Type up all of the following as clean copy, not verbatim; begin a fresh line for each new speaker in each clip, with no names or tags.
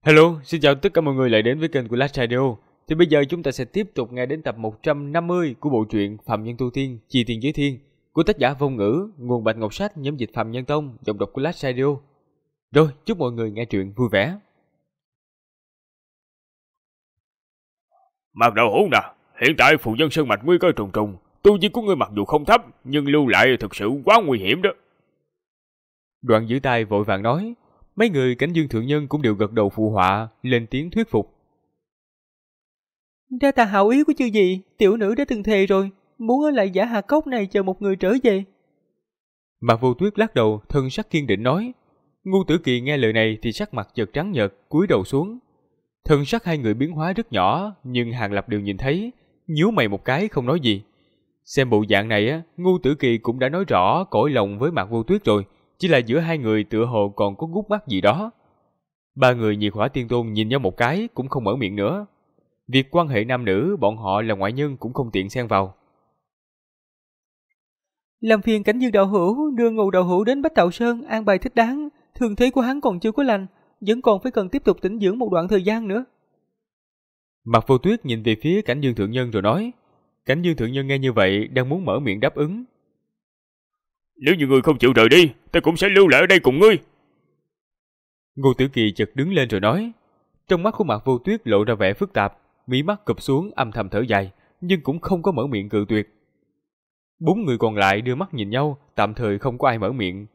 Hello, xin chào tất cả mọi người lại đến với kênh của Last Radio. Thì bây giờ chúng ta sẽ tiếp tục nghe đến tập 150 của bộ truyện Phạm Nhân Tu Tiên, Chi Tiên Giới Thiên của tác giả Vong Ngữ, nguồn Bạch Ngọc Sách, nhóm dịch Phạm Nhân Tông, giọng đọc của Last Radio. Rồi, chúc mọi người nghe truyện vui vẻ.
Mạc Đạo Hữu nè, hiện tại phù dân sơn mạch nguy cơ trùng trùng, tu vi của ngươi mặc dù không thấp, nhưng lưu lại thực sự quá nguy hiểm đó.
Đoạn giữ tay vội vàng nói, mấy người Cảnh Dương thượng nhân cũng đều gật đầu phụ họa, lên tiếng thuyết phục.
Đa tạ hảo ý của chư gì, tiểu nữ đã từng thề rồi, muốn ở lại Giả Hà Cốc này chờ một người trở về.
Mạc Vô Tuyết lắc đầu, thân sắc kiên định nói. Ngu Tử Kỳ nghe lời này thì sắc mặt chợt trắng nhợt, cúi đầu xuống. Thân sắc hai người biến hóa rất nhỏ, nhưng Hàng Lập đều nhìn thấy, nhíu mày một cái không nói gì. Xem bộ dạng này á, Ngu Tử Kỳ cũng đã nói rõ cõi lòng với Mạc Vô Tuyết rồi, chỉ là giữa hai người tựa hồ còn có gút mắt gì đó. Ba người Nhiệt Hỏa Tiên Tôn nhìn nhau một cái cũng không mở miệng nữa. Việc quan hệ nam nữ bọn họ là ngoại nhân cũng không tiện xen vào.
Làm phiền Cảnh Dương đạo hữu đưa Ngô đạo hữu đến Bách Tạo Sơn an bài thích đáng, thương thế của hắn còn chưa có lành, vẫn còn phải cần tiếp tục tĩnh dưỡng một đoạn thời gian nữa.
Mạc Vô Tuyết nhìn về phía Cảnh Dương thượng nhân rồi nói. Cảnh Dương thượng nhân nghe như vậy đang muốn mở miệng đáp ứng.
Nếu như ngươi không chịu rời đi, ta cũng sẽ lưu lại ở đây cùng ngươi.
Ngô Tử Kỳ chợt đứng lên rồi nói. Trong mắt của Mạc Vô Tuyết lộ ra vẻ phức tạp, mí mắt cụp xuống âm thầm thở dài, nhưng cũng không có mở miệng cự tuyệt. Bốn người còn lại đưa mắt nhìn nhau, tạm thời không có ai mở miệng.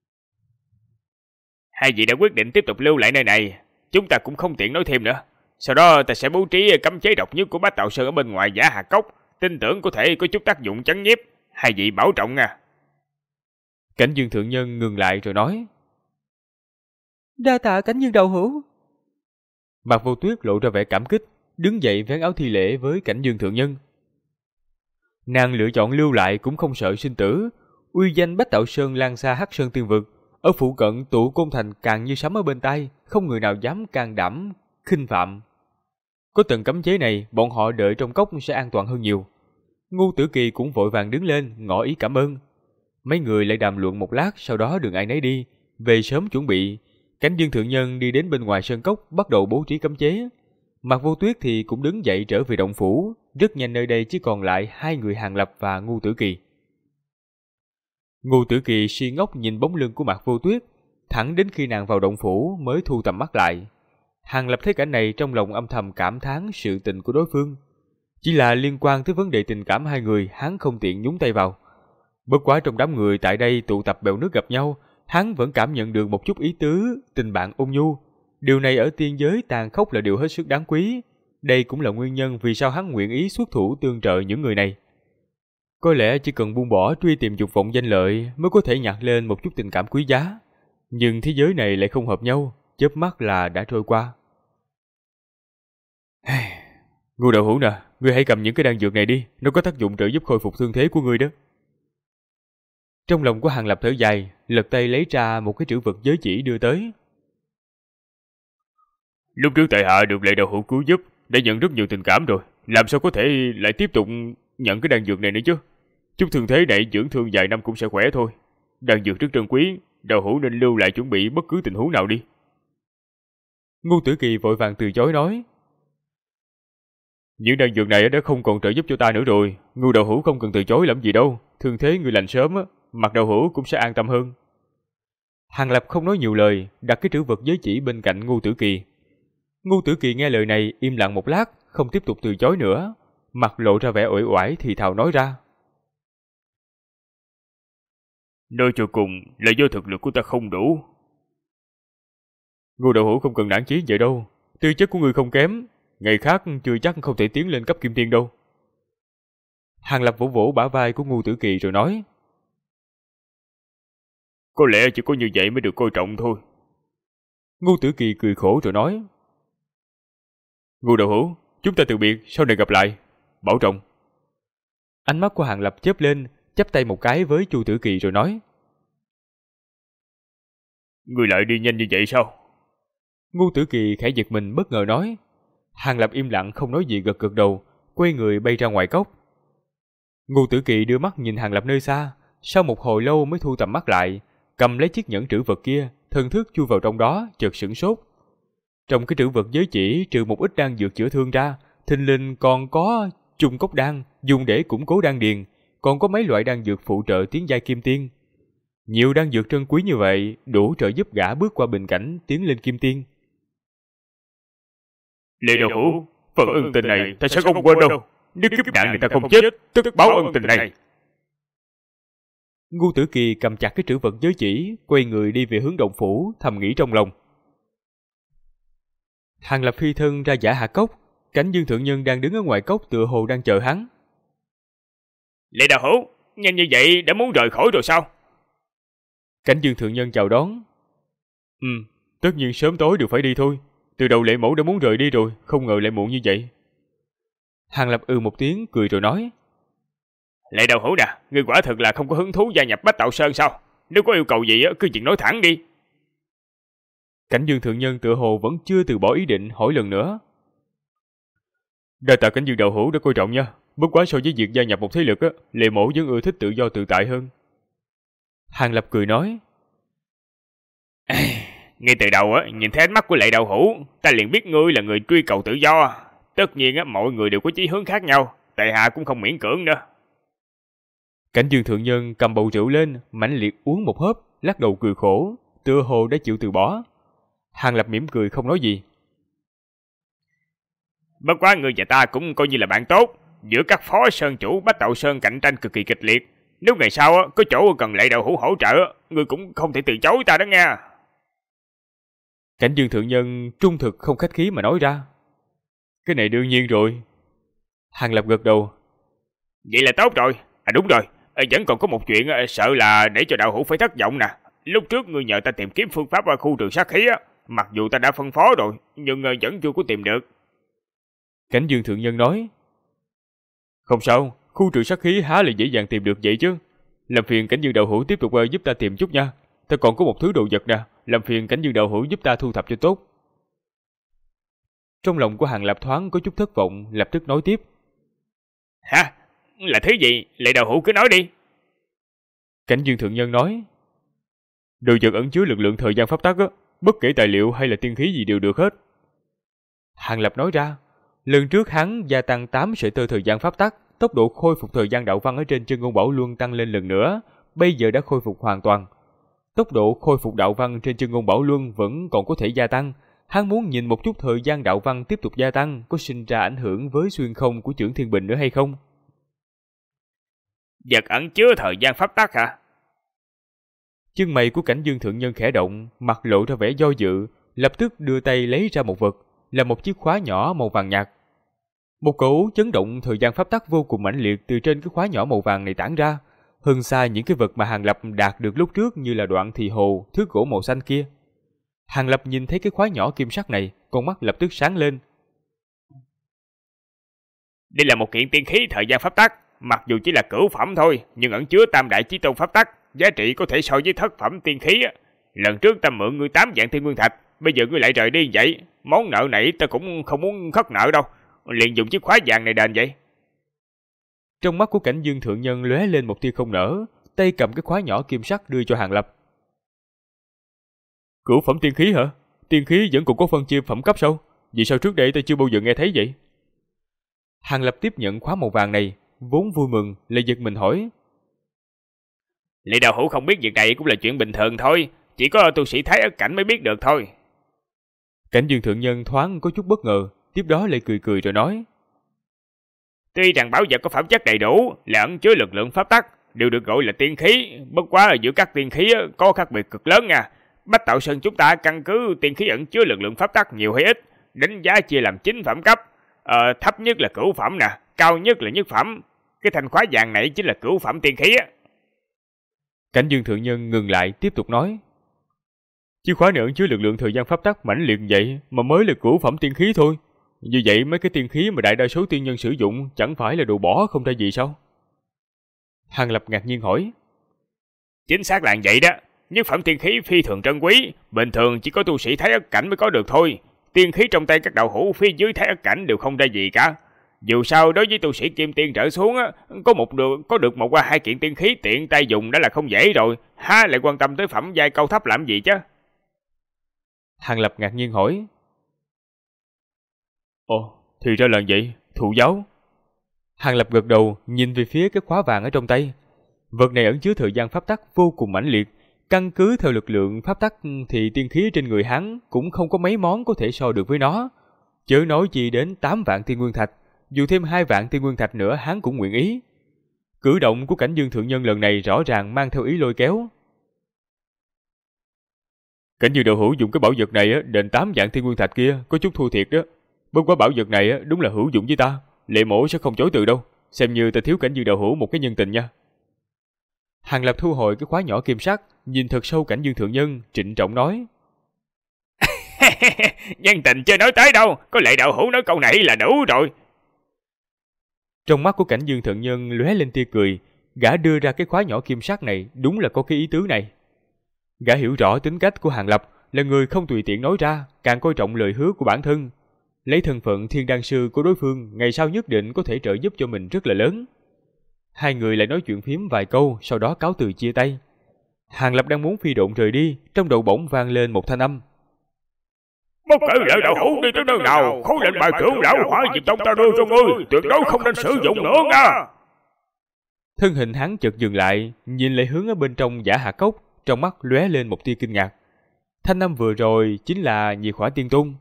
Hai vị đã quyết định tiếp tục lưu lại nơi này, chúng ta cũng không tiện nói thêm nữa. Sau đó ta sẽ bố trí cấm chế độc nhất của Bách Tạo Sơn ở bên ngoài Giả Hà Cốc, tin tưởng có thể có chút tác dụng chấn nhiếp. Hai vị bảo trọng nha.
Cảnh Dương thượng nhân ngừng lại rồi nói.
Đa tạ Cảnh Dương đạo hữu.
Mạc Vô Tuyết lộ ra vẻ cảm kích, đứng dậy vén áo thi lễ với Cảnh Dương thượng nhân. Nàng lựa chọn lưu lại cũng không sợ sinh tử. Uy danh Bách Tạo Sơn lan xa Hắc Sơn Tiên Vực, ở phụ cận Tụ Côn Thành càng như sấm ở bên tai, không người nào dám can đảm khinh phạm. Có tầng cấm chế này, bọn họ đợi trong cốc sẽ an toàn hơn nhiều. Ngu Tử Kỳ cũng vội vàng đứng lên ngỏ ý cảm ơn. Mấy người lại đàm luận một lát, sau đó đường ai nấy đi, về sớm chuẩn bị. Cảnh Dương thượng nhân đi đến bên ngoài sơn cốc bắt đầu bố trí cấm chế. Mạc Vô Tuyết thì cũng đứng dậy trở về động phủ. Rất nhanh nơi đây chỉ còn lại hai người Hàng Lập và Ngu Tử Kỳ. Ngu Tử Kỳ si ngốc nhìn bóng lưng của Mạc Vô Tuyết, thẳng đến khi nàng vào động phủ mới thu tầm mắt lại. Hàng Lập thấy cảnh này trong lòng âm thầm cảm thán sự tình của đối phương. Chỉ là liên quan tới vấn đề tình cảm hai người, hắn không tiện nhúng tay vào. Bất quá trong đám người tại đây tụ tập bèo nước gặp nhau, hắn vẫn cảm nhận được một chút ý tứ, tình bạn ôn nhu. Điều này ở tiên giới tàn khốc là điều hết sức đáng quý. Đây cũng là nguyên nhân vì sao hắn nguyện ý xuất thủ tương trợ những người này. Có lẽ chỉ cần buông bỏ truy tìm dục vọng danh lợi mới có thể nhặt lên một chút tình cảm quý giá. Nhưng thế giới này lại không hợp nhau, chớp mắt là đã trôi qua. Ngô đạo hữu nè, ngươi hãy cầm những cái đan dược này đi, nó có tác dụng trợ giúp khôi phục thương thế của ngươi đó. Trong lòng của Hàng Lập thở dài, lật tay lấy ra một cái trữ vật giới chỉ đưa tới.
Lúc trước tại hạ được Lệ đạo hữu cứu giúp, đã nhận rất nhiều tình cảm rồi, làm sao có thể lại tiếp tục nhận cái đan dược này nữa chứ? Chút thương thế này dưỡng thương vài năm cũng sẽ khỏe thôi. Đan dược rất trân quý, đạo hữu nên lưu lại chuẩn bị bất cứ tình huống nào đi.
Ngu Tử Kỳ vội vàng từ chối nói. Những đan dược này đã không còn trợ giúp cho ta nữa rồi, Ngu đạo hữu không cần từ chối làm gì đâu, thương thế người lành sớm á, Mạc đạo hữu cũng sẽ an tâm hơn. Hàng Lập không nói nhiều lời, đặt cái trữ vật giới chỉ bên cạnh Ngu Tử Kỳ. Ngu Tử Kỳ nghe lời này im lặng một lát, không tiếp tục từ chối nữa, mặt lộ ra vẻ uể oải thì thào nói ra.
Nói cho cùng là do thực lực của ta không đủ.
Ngô đạo hữu không cần nản chí vậy đâu, tư chất của ngươi không kém, ngày khác chưa chắc không thể tiến lên cấp kim tiên đâu. Hàng Lập vỗ vỗ bả vai của Ngu Tử Kỳ rồi nói.
Có lẽ chỉ có như vậy mới được coi trọng thôi.
Ngu Tử Kỳ cười khổ rồi nói. Ngô đạo hữu, chúng ta từ biệt, sau này gặp lại, bảo trọng. Ánh mắt của Hàng Lập chớp lên, chắp tay một cái với Chu Tử Kỳ rồi nói.
Ngươi lại đi nhanh như vậy sao?
Ngu Tử Kỳ khẽ giật mình bất ngờ nói. Hàng Lập im lặng không nói gì gật gật đầu, quay người bay ra ngoài cốc. Ngu Tử Kỳ đưa mắt nhìn Hàng Lập nơi xa, sau một hồi lâu mới thu tầm mắt lại, cầm lấy chiếc nhẫn trữ vật kia, thần thức chui vào trong đó, chợt sửng sốt. Trong cái trữ vật giới chỉ trừ một ít đan dược chữa thương ra, thình lình còn có chung cốc đan dùng để củng cố đan điền, còn có mấy loại đan dược phụ trợ tiến giai kim tiên. Nhiều đan dược trân quý như vậy đủ trợ giúp gã bước qua bình cảnh tiến lên kim tiên.
Lệ đạo hữu, phần ân tình này ta sẽ không quên đâu. Nếu kiếp nạn này ta không chết, tức báo ân tình này.
Ngu Tử Kỳ cầm chặt cái trữ vật giới chỉ, quay người đi về hướng động phủ, thầm nghĩ trong lòng. Hàng Lập phi thân ra giả hạ cốc, Cảnh Dương thượng nhân đang đứng ở ngoài cốc tựa hồ đang chờ hắn.
Lệ đạo hữu, nhanh như vậy đã muốn rời khỏi rồi sao?
Cảnh Dương thượng nhân chào đón. Tất nhiên sớm tối đều phải đi thôi. Từ đầu Lệ mẫu đã muốn rời đi rồi, không ngờ lại muộn như vậy. Hàng Lập một tiếng, cười rồi nói.
Lệ đạo hữu nè, ngươi quả thật là không có hứng thú gia nhập Bách Tạo Sơn sao? Nếu có yêu cầu gì cứ chuyện nói thẳng đi.
Cảnh Dương thượng nhân tựa hồ vẫn chưa từ bỏ ý định, hỏi lần nữa. Đa tạ Cảnh Dương đạo hữu đã coi trọng nha. Bất quá so với việc gia nhập một thế lực Lệ mẫu vẫn ưa thích tự do tự tại hơn. Hàng Lập cười nói.
Ngay từ đầu nhìn thấy ánh mắt của Lệ đạo hữu, ta liền biết ngươi là người truy cầu tự do. Tất nhiên mọi người đều có chí hướng khác nhau, tại hạ cũng không miễn cưỡng nữa.
Cảnh Dương thượng nhân cầm bầu rượu lên, mãnh liệt uống một hớp, lắc đầu cười khổ, tựa hồ đã chịu từ bỏ. Hàng Lập mỉm cười không nói gì.
Bất quá ngươi và ta cũng coi như là bạn tốt, giữa các phó sơn chủ Bách Tạo Sơn cạnh tranh cực kỳ kịch liệt. Nếu ngày sau có chỗ cần Lệ đạo hữu hỗ trợ, ngươi cũng không thể từ chối ta đó nha.
Cảnh Dương thượng nhân trung thực không khách khí mà nói ra. Cái này đương nhiên rồi. Hàng Lập gật đầu.
Vậy là tốt rồi. Đúng rồi, vẫn còn có một chuyện sợ là để cho đạo hữu phải thất vọng nè. Lúc trước ngươi nhờ ta tìm kiếm phương pháp ở khu trừ sát khí mặc dù ta đã phân phó rồi, nhưng vẫn chưa có tìm được.
Cảnh Dương thượng nhân nói. Không sao, khu trừ sát khí há là dễ dàng tìm được vậy chứ. Làm phiền Cảnh Dương đạo hữu tiếp tục giúp ta tìm chút nha. Ta còn có một thứ đồ vật nè, làm phiền Cảnh Dương đạo hữu giúp ta thu thập cho tốt. Trong lòng của Hàng Lập thoáng có chút thất vọng, lập tức nói tiếp.
Hả? Là thứ gì? Lệ đạo hữu cứ nói đi.
Cảnh Dương thượng nhân nói. Đồ vật ẩn chứa lực lượng thời gian pháp tắc bất kể tài liệu hay là tiên khí gì đều được hết. Hàng Lập nói ra. Lần trước hắn gia tăng 8 sợi tơ thời gian pháp tắc, tốc độ khôi phục thời gian đạo văn ở trên Chân Ngôn Bảo Luân tăng lên lần nữa, bây giờ đã khôi phục hoàn toàn. Tốc độ khôi phục đạo văn trên Chân Ngôn Bảo Luân vẫn còn có thể gia tăng. Hắn muốn nhìn một chút thời gian đạo văn tiếp tục gia tăng có sinh ra ảnh hưởng với xuyên không của Chưởng Thiên Bình nữa hay không.
Vật ẩn chứa thời gian pháp tắc hả?
Chân mày của Cảnh Dương thượng nhân khẽ động, mặt lộ ra vẻ do dự, lập tức đưa tay lấy ra một vật, là một chiếc khóa nhỏ màu vàng nhạt. Một cỗ chấn động thời gian pháp tắc vô cùng mãnh liệt từ trên cái khóa nhỏ màu vàng này tản ra, hơn xa những cái vật mà Hàng Lập đạt được lúc trước như là đoạn thì hồ, thước gỗ màu xanh kia. Hàng Lập nhìn thấy cái khóa nhỏ kim sắc này, con mắt lập tức sáng lên.
Đây là một kiện tiên khí thời gian pháp tắc, mặc dù chỉ là cửu phẩm thôi, nhưng ẩn chứa tam đại chí tôn pháp tắc, giá trị có thể so với thất phẩm tiên khí. Lần trước ta mượn ngươi 8 vạn thiên nguyên thạch, bây giờ ngươi lại rời đi vậy, món nợ này ta cũng không muốn khất nợ đâu, liền dùng chiếc khóa vàng này đền vậy.
Trong mắt của Cảnh Dương thượng nhân lóe lên một tia không nở, tay cầm cái khóa nhỏ kim sắc đưa cho Hàng Lập. Cửu phẩm tiên khí hả? Tiên khí vẫn còn có phân chia phẩm cấp sao? Vì sao trước đây ta chưa bao giờ nghe thấy vậy? Hàng Lập tiếp nhận khóa màu vàng này, vốn vui mừng, lại giật mình hỏi.
Lệ đạo hữu không biết việc này cũng là chuyện bình thường thôi, chỉ có tu sĩ Thái Ất cảnh mới biết được thôi.
Cảnh Dương thượng nhân thoáng có chút bất ngờ, tiếp đó lại cười cười rồi nói.
Tuy rằng bảo vật có phẩm chất đầy đủ, là ẩn chứa lực lượng pháp tắc, đều được gọi là tiên khí, bất quá ở giữa các tiên khí có khác biệt cực lớn nha. Bách Tạo Sơn chúng ta căn cứ tiên khí ẩn chứa lực lượng pháp tắc nhiều hay ít, đánh giá chia làm 9 phẩm cấp. Thấp nhất là cửu phẩm nè, cao nhất là nhất phẩm. Cái thanh khóa vàng này chính là cửu phẩm tiên khí á.
Cảnh Dương thượng nhân ngừng lại tiếp tục nói. Chiếc khóa này ẩn chứa lực lượng thời gian pháp tắc mãnh liệt vậy mà mới là cửu phẩm tiên khí thôi. Như vậy mấy cái tiên khí mà đại đa số tiên nhân sử dụng chẳng phải là đồ bỏ không ra gì sao? Hàng Lập ngạc nhiên hỏi.
Chính xác là vậy đó. Nhất phẩm tiên khí phi thường trân quý, bình thường chỉ có tu sĩ Thái Ất cảnh mới có được thôi. Tiên khí trong tay các đạo hữu phía dưới Thái Ất cảnh đều không ra gì cả. Dù sao đối với tu sĩ kim tiên trở xuống có được một qua 2 kiện tiên khí tiện tay dùng đã là không dễ rồi, há lại quan tâm tới phẩm giai cao thấp làm gì chứ?
Hàng Lập ngạc nhiên hỏi.
Ồ, thì ra là vậy, thụ giáo.
Hàng Lập gật đầu, nhìn về phía cái khóa vàng ở trong tay. Vật này ẩn chứa thời gian pháp tắc vô cùng mãnh liệt. Căn cứ theo lực lượng pháp tắc thì tiên khí trên người hắn cũng không có mấy món có thể so được với nó. Chớ nói gì đến 8 vạn tiên nguyên thạch, dù thêm 2 vạn tiên nguyên thạch nữa hắn cũng nguyện ý. Cử động của Cảnh Dương thượng nhân lần này rõ ràng mang theo ý lôi kéo.
Cảnh Dương đạo hữu dùng cái bảo vật này đền 8 vạn tiên nguyên thạch kia có chút thua thiệt đó. Bất quá bảo vật này đúng là hữu dụng với ta, Lệ Mổ sẽ không chối từ đâu, xem như ta thiếu Cảnh Dương đạo hữu một cái nhân tình nha.
Hàng Lập thu hồi cái khóa nhỏ kim sắc, nhìn thật sâu Cảnh Dương thượng nhân, trịnh trọng nói:
nhân tình chưa nói tới đâu, có Lệ đạo hữu nói câu này là đủ rồi.
Trong mắt của Cảnh Dương thượng nhân lóe lên tia cười, gã đưa ra cái khóa nhỏ kim sắc này đúng là có cái ý tứ này. Gã hiểu rõ tính cách của Hàng Lập, là người không tùy tiện nói ra, càng coi trọng lời hứa của bản thân. Lấy thân phận thiên đan sư của đối phương, ngày sau nhất định có thể trợ giúp cho mình rất là lớn. Hai người lại nói chuyện phím vài câu, sau đó cáo từ chia tay. Hàng Lập đang muốn phi độn rời đi, trong đầu bỗng vang lên một thanh âm:
Bất kể Lệ đạo hữu đi tới nơi nào, khối lệnh bài trưởng lão hỏa diệp tông ta đưa cho ngươi, tuyệt đối không nên sử dụng nữa nha.
Thân hình hắn chợt dừng lại, nhìn lại hướng ở bên trong giả hạ cốc, trong mắt lóe lên một tia kinh ngạc. Thanh âm vừa rồi chính là Nhiệt Hỏa Tiên Tôn.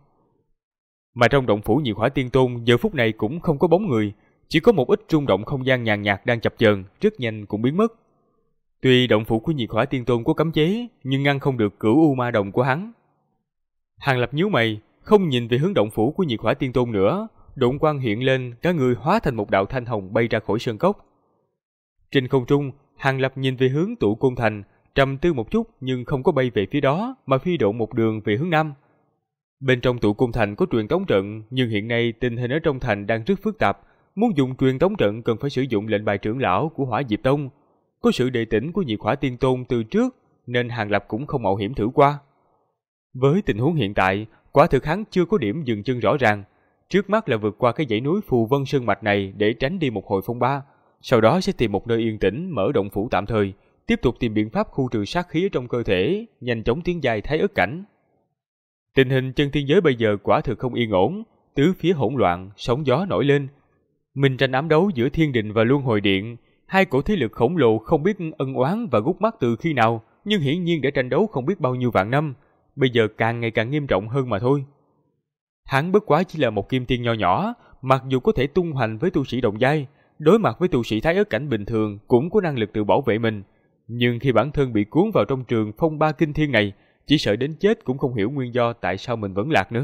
Mà trong động phủ Nhiệt Hỏa Tiên Tôn giờ phút này cũng không có bóng người, chỉ có một ít rung động không gian nhàn nhạt đang chập chờn, rất nhanh cũng biến mất. Tuy động phủ của Nhiệt Hỏa Tiên Tôn có cấm chế, nhưng ngăn không được Cửu U Ma Đồng của hắn. Hàng Lập nhíu mày, không nhìn về hướng động phủ của Nhiệt Hỏa Tiên Tôn nữa, độn quang hiện lên, cả người hóa thành một đạo thanh hồng bay ra khỏi sơn cốc. Trên không trung, Hàng Lập nhìn về hướng Tụ Côn Thành, trầm tư một chút nhưng không có bay về phía đó, mà phi độn một đường về hướng nam. Bên trong Tụ Côn Thành có truyền tống trận, nhưng hiện nay tình hình ở trong thành đang rất phức tạp, muốn dùng truyền tống trận cần phải sử dụng lệnh bài trưởng lão của Hỏa Diệp Tông. Có sự đề tỉnh của Nhiệt Hỏa Tiên Tôn từ trước, nên Hàng Lập cũng không mạo hiểm thử qua. Với tình huống hiện tại, quả thực hắn chưa có điểm dừng chân rõ ràng. Trước mắt là vượt qua cái dãy núi Phù Vân Sơn Mạch này để tránh đi một hồi phong ba, sau đó sẽ tìm một nơi yên tĩnh mở động phủ tạm thời, tiếp tục tìm biện pháp khu trừ sát khí ở trong cơ thể, nhanh chóng tiến dài Thái Ức cảnh. Tình hình chân thiên giới bây giờ quả thực không yên ổn, tứ phía hỗn loạn, sóng gió nổi lên. Minh tranh ám đấu giữa Thiên Đình và Luân Hồi Điện, hai cổ thế lực khổng lồ không biết ân oán và gút mắt từ khi nào, nhưng hiển nhiên đã tranh đấu không biết bao nhiêu vạn năm, bây giờ càng ngày càng nghiêm trọng hơn mà thôi. Hắn bất quá chỉ là một kim tiên nho nhỏ, mặc dù có thể tung hoành với tu sĩ đồng giai, đối mặt với tu sĩ Thái Ức cảnh bình thường cũng có năng lực tự bảo vệ mình, nhưng khi bản thân bị cuốn vào trong trường phong ba kinh thiên này, chỉ sợ đến chết cũng không hiểu nguyên do tại sao mình vẫn lạc nữa.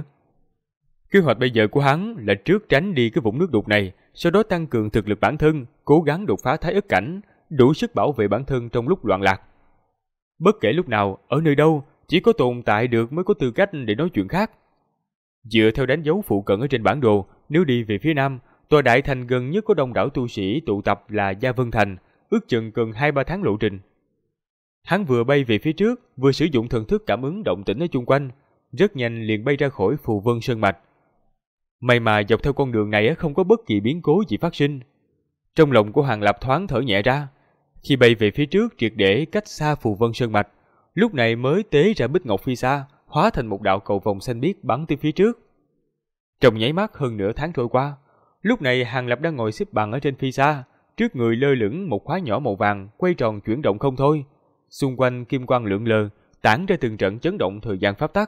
Kế hoạch bây giờ của hắn là trước tránh đi cái vũng nước đục này, sau đó tăng cường thực lực bản thân, cố gắng đột phá Thái Ức cảnh, đủ sức bảo vệ bản thân trong lúc loạn lạc. Bất kể lúc nào, ở nơi đâu, chỉ có tồn tại được mới có tư cách để nói chuyện khác. Dựa theo đánh dấu phụ cận ở trên bản đồ, nếu đi về phía nam, tòa đại thành gần nhất có đông đảo tu sĩ tụ tập là Gia Vân Thành, ước chừng cần 2-3 tháng lộ trình. Hắn vừa bay về phía trước, vừa sử dụng thần thức cảm ứng động tĩnh ở chung quanh, rất nhanh liền bay ra khỏi Phù Vân Sơn Mạch. May mà dọc theo con đường này không có bất kỳ biến cố gì phát sinh. Trong lòng của Hàng Lập thoáng thở nhẹ ra. Khi bay về phía trước triệt để cách xa Phù Vân Sơn Mạch, lúc này mới tế ra Bích Ngọc Phi Sa, hóa thành một đạo cầu vồng xanh biếc bắn tới phía trước. Trong nháy mắt hơn nửa tháng trôi qua, lúc này Hàng Lập đang ngồi xếp bằng ở trên Phi Sa, trước người lơ lửng một khóa nhỏ màu vàng quay tròn chuyển động không thôi, xung quanh kim quang lượn lờ, tản ra từng trận chấn động thời gian pháp tắc.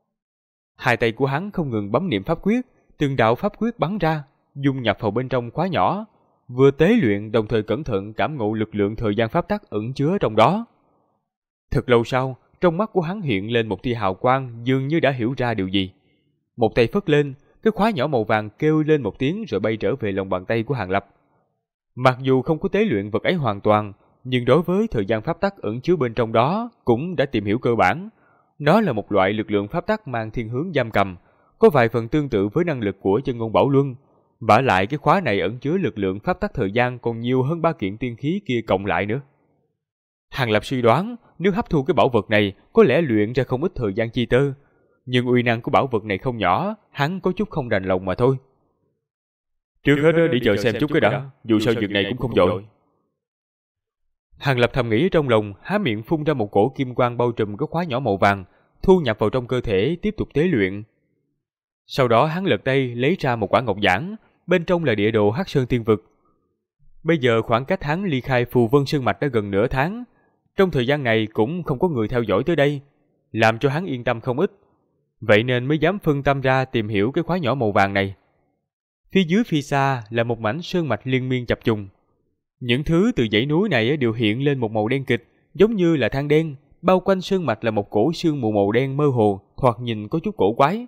Hai tay của hắn không ngừng bấm niệm pháp quyết, từng đạo pháp quyết bắn ra, dung nhập vào bên trong khóa nhỏ, vừa tế luyện đồng thời cẩn thận cảm ngộ lực lượng thời gian pháp tắc ẩn chứa trong đó. Thật lâu sau, trong mắt của hắn hiện lên một tia hào quang, dường như đã hiểu ra điều gì. Một tay phất lên, cái khóa nhỏ màu vàng kêu lên một tiếng rồi bay trở về lòng bàn tay của Hàng Lập. Mặc dù không có tế luyện vật ấy hoàn toàn, nhưng đối với thời gian pháp tắc ẩn chứa bên trong đó cũng đã tìm hiểu cơ bản. Nó là một loại lực lượng pháp tắc mang thiên hướng giam cầm, có vài phần tương tự với năng lực của Chân Ngôn Bảo Luân. Vả lại cái khóa này ẩn chứa lực lượng pháp tắc thời gian còn nhiều hơn 3 kiện tiên khí kia cộng lại nữa. Hàng Lập suy đoán nếu hấp thu cái bảo vật này có lẽ luyện ra không ít thời gian chi tơ, nhưng uy năng của bảo vật này không nhỏ, hắn có chút không đành lòng mà thôi.
Trước hết đi chờ xem chút cái đã, dù sao việc này cũng không vội.
Hàng Lập thầm nghĩ trong lòng, há miệng phun ra một cổ kim quang bao trùm cái khóa nhỏ màu vàng, thu nhập vào trong cơ thể tiếp tục tế luyện. Sau đó hắn lật tay lấy ra một quả ngọc giản, bên trong là địa đồ Hắc Sơn Tiên Vực. Bây giờ khoảng cách hắn ly khai Phù Vân Sơn Mạch đã gần nửa tháng. Trong thời gian này cũng không có người theo dõi tới đây, làm cho hắn yên tâm không ít. Vậy nên mới dám phân tâm ra tìm hiểu cái khóa nhỏ màu vàng này. Phía dưới phía xa là một mảnh sơn mạch liên miên chập trùng. Những thứ từ dãy núi này đều hiện lên một màu đen kịch, giống như là than đen, bao quanh sơn mạch là một cổ sương mù màu đen mơ hồ, thoạt nhìn có chút cổ quái.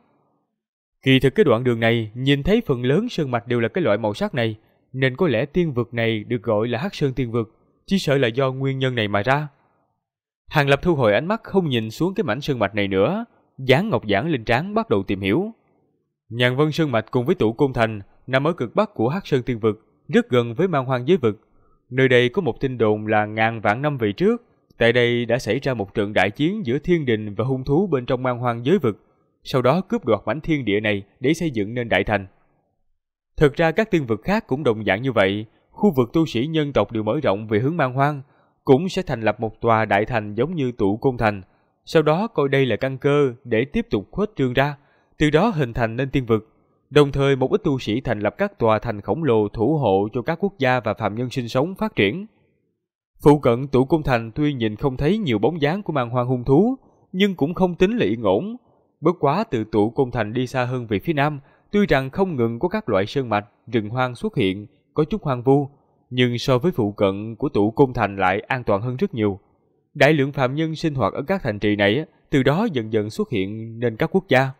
Kỳ thực cái đoạn đường này, nhìn thấy phần lớn sơn mạch đều là cái loại màu sắc này, nên có lẽ tiên vực này được gọi là Hắc Sơn Tiên Vực, chỉ sợ là do nguyên nhân này mà ra. Hàng Lập thu hồi ánh mắt không nhìn xuống cái mảnh sơn mạch này nữa, dán ngọc giản lên trán bắt đầu tìm hiểu. Nhàn Vân Sơn Mạch cùng với Tụ Côn Thành nằm ở cực bắc của Hắc Sơn Tiên Vực, rất gần với Man Hoang Giới Vực. Nơi đây có một tin đồn là ngàn vạn năm về trước, tại đây đã xảy ra một trận đại chiến giữa thiên đình và hung thú bên trong Man Hoang Giới Vực, sau đó cướp đoạt mảnh thiên địa này để xây dựng nên đại thành. Thực ra các tiên vực khác cũng đồng dạng như vậy, khu vực tu sĩ nhân tộc đều mở rộng về hướng Man Hoang, cũng sẽ thành lập một tòa đại thành giống như Tụ Côn Thành, sau đó coi đây là căn cơ để tiếp tục khuếch trương ra, từ đó hình thành nên tiên vực. Đồng thời một ít tu sĩ thành lập các tòa thành khổng lồ thủ hộ cho các quốc gia và phàm nhân sinh sống phát triển. Phụ cận Tụ Côn Thành tuy nhìn không thấy nhiều bóng dáng của Man Hoang hung thú, nhưng cũng không tính là yên ổn. Bất quá từ Tụ Côn Thành đi xa hơn về phía nam, tuy rằng không ngừng có các loại sơn mạch, rừng hoang xuất hiện, có chút hoang vu, nhưng so với phụ cận của Tụ Côn Thành lại an toàn hơn rất nhiều. Đại lượng phàm nhân sinh hoạt ở các thành trì này, từ đó dần dần xuất hiện nên các quốc gia.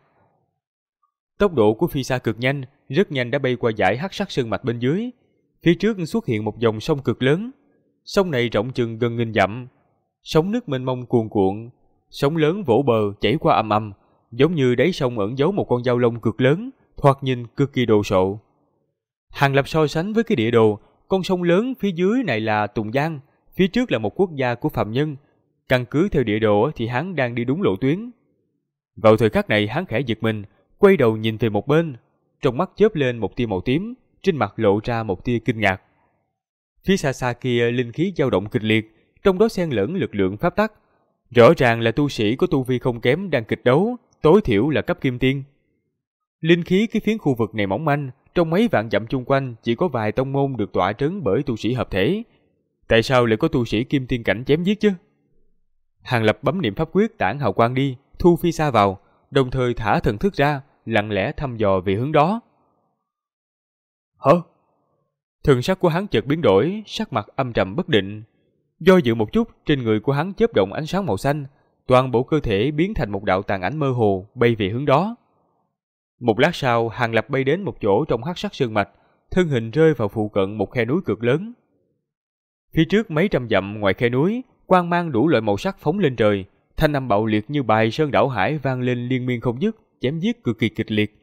Tốc độ của phi xa cực nhanh, rất nhanh đã bay qua dải hắc sắc sơn mạch bên dưới. Phía trước xuất hiện một dòng sông cực lớn. Sông này rộng chừng gần 1000 dặm, sóng nước mênh mông cuồn cuộn, sóng lớn vỗ bờ chảy qua ầm ầm, giống như đáy sông ẩn giấu một con dao lông cực lớn, thoạt nhìn cực kỳ đồ sộ. Hàng Lập so sánh với cái địa đồ, con sông lớn phía dưới này là Tùng Giang, phía trước là một quốc gia của phàm nhân. Căn cứ theo địa đồ thì hắn đang đi đúng lộ tuyến. Vào thời khắc này hắn khẽ giật mình, quay đầu nhìn về một bên, trong mắt chớp lên một tia màu tím, trên mặt lộ ra một tia kinh ngạc. Phía xa xa kia linh khí dao động kịch liệt, trong đó xen lẫn lực lượng pháp tắc. Rõ ràng là tu sĩ có tu vi không kém đang kịch đấu, tối thiểu là cấp kim tiên. Linh khí cái phiến khu vực này mỏng manh, trong mấy vạn dặm chung quanh chỉ có vài tông môn được tọa trấn bởi tu sĩ hợp thể. Tại sao lại có tu sĩ kim tiên cảnh chém giết chứ? Hàng Lập bấm niệm pháp quyết tản hào quang đi, thu phi xa vào, đồng thời thả thần thức ra, lặng lẽ thăm dò về hướng đó. Hả? Thần sắc của hắn chợt biến đổi, sắc mặt âm trầm bất định. Do dự một chút, trên người của hắn chớp động ánh sáng màu xanh, toàn bộ cơ thể biến thành một đạo tàn ảnh mơ hồ, bay về hướng đó. Một lát sau, Hàng Lập bay đến một chỗ trong hắc sắc sơn mạch, thân hình rơi vào phụ cận một khe núi cực lớn. Phía trước mấy trăm dặm ngoài khe núi, quang mang đủ loại màu sắc phóng lên trời, thanh âm bạo liệt như bài sơn đảo hải vang lên liên miên không dứt, chém giết cực kỳ kịch liệt.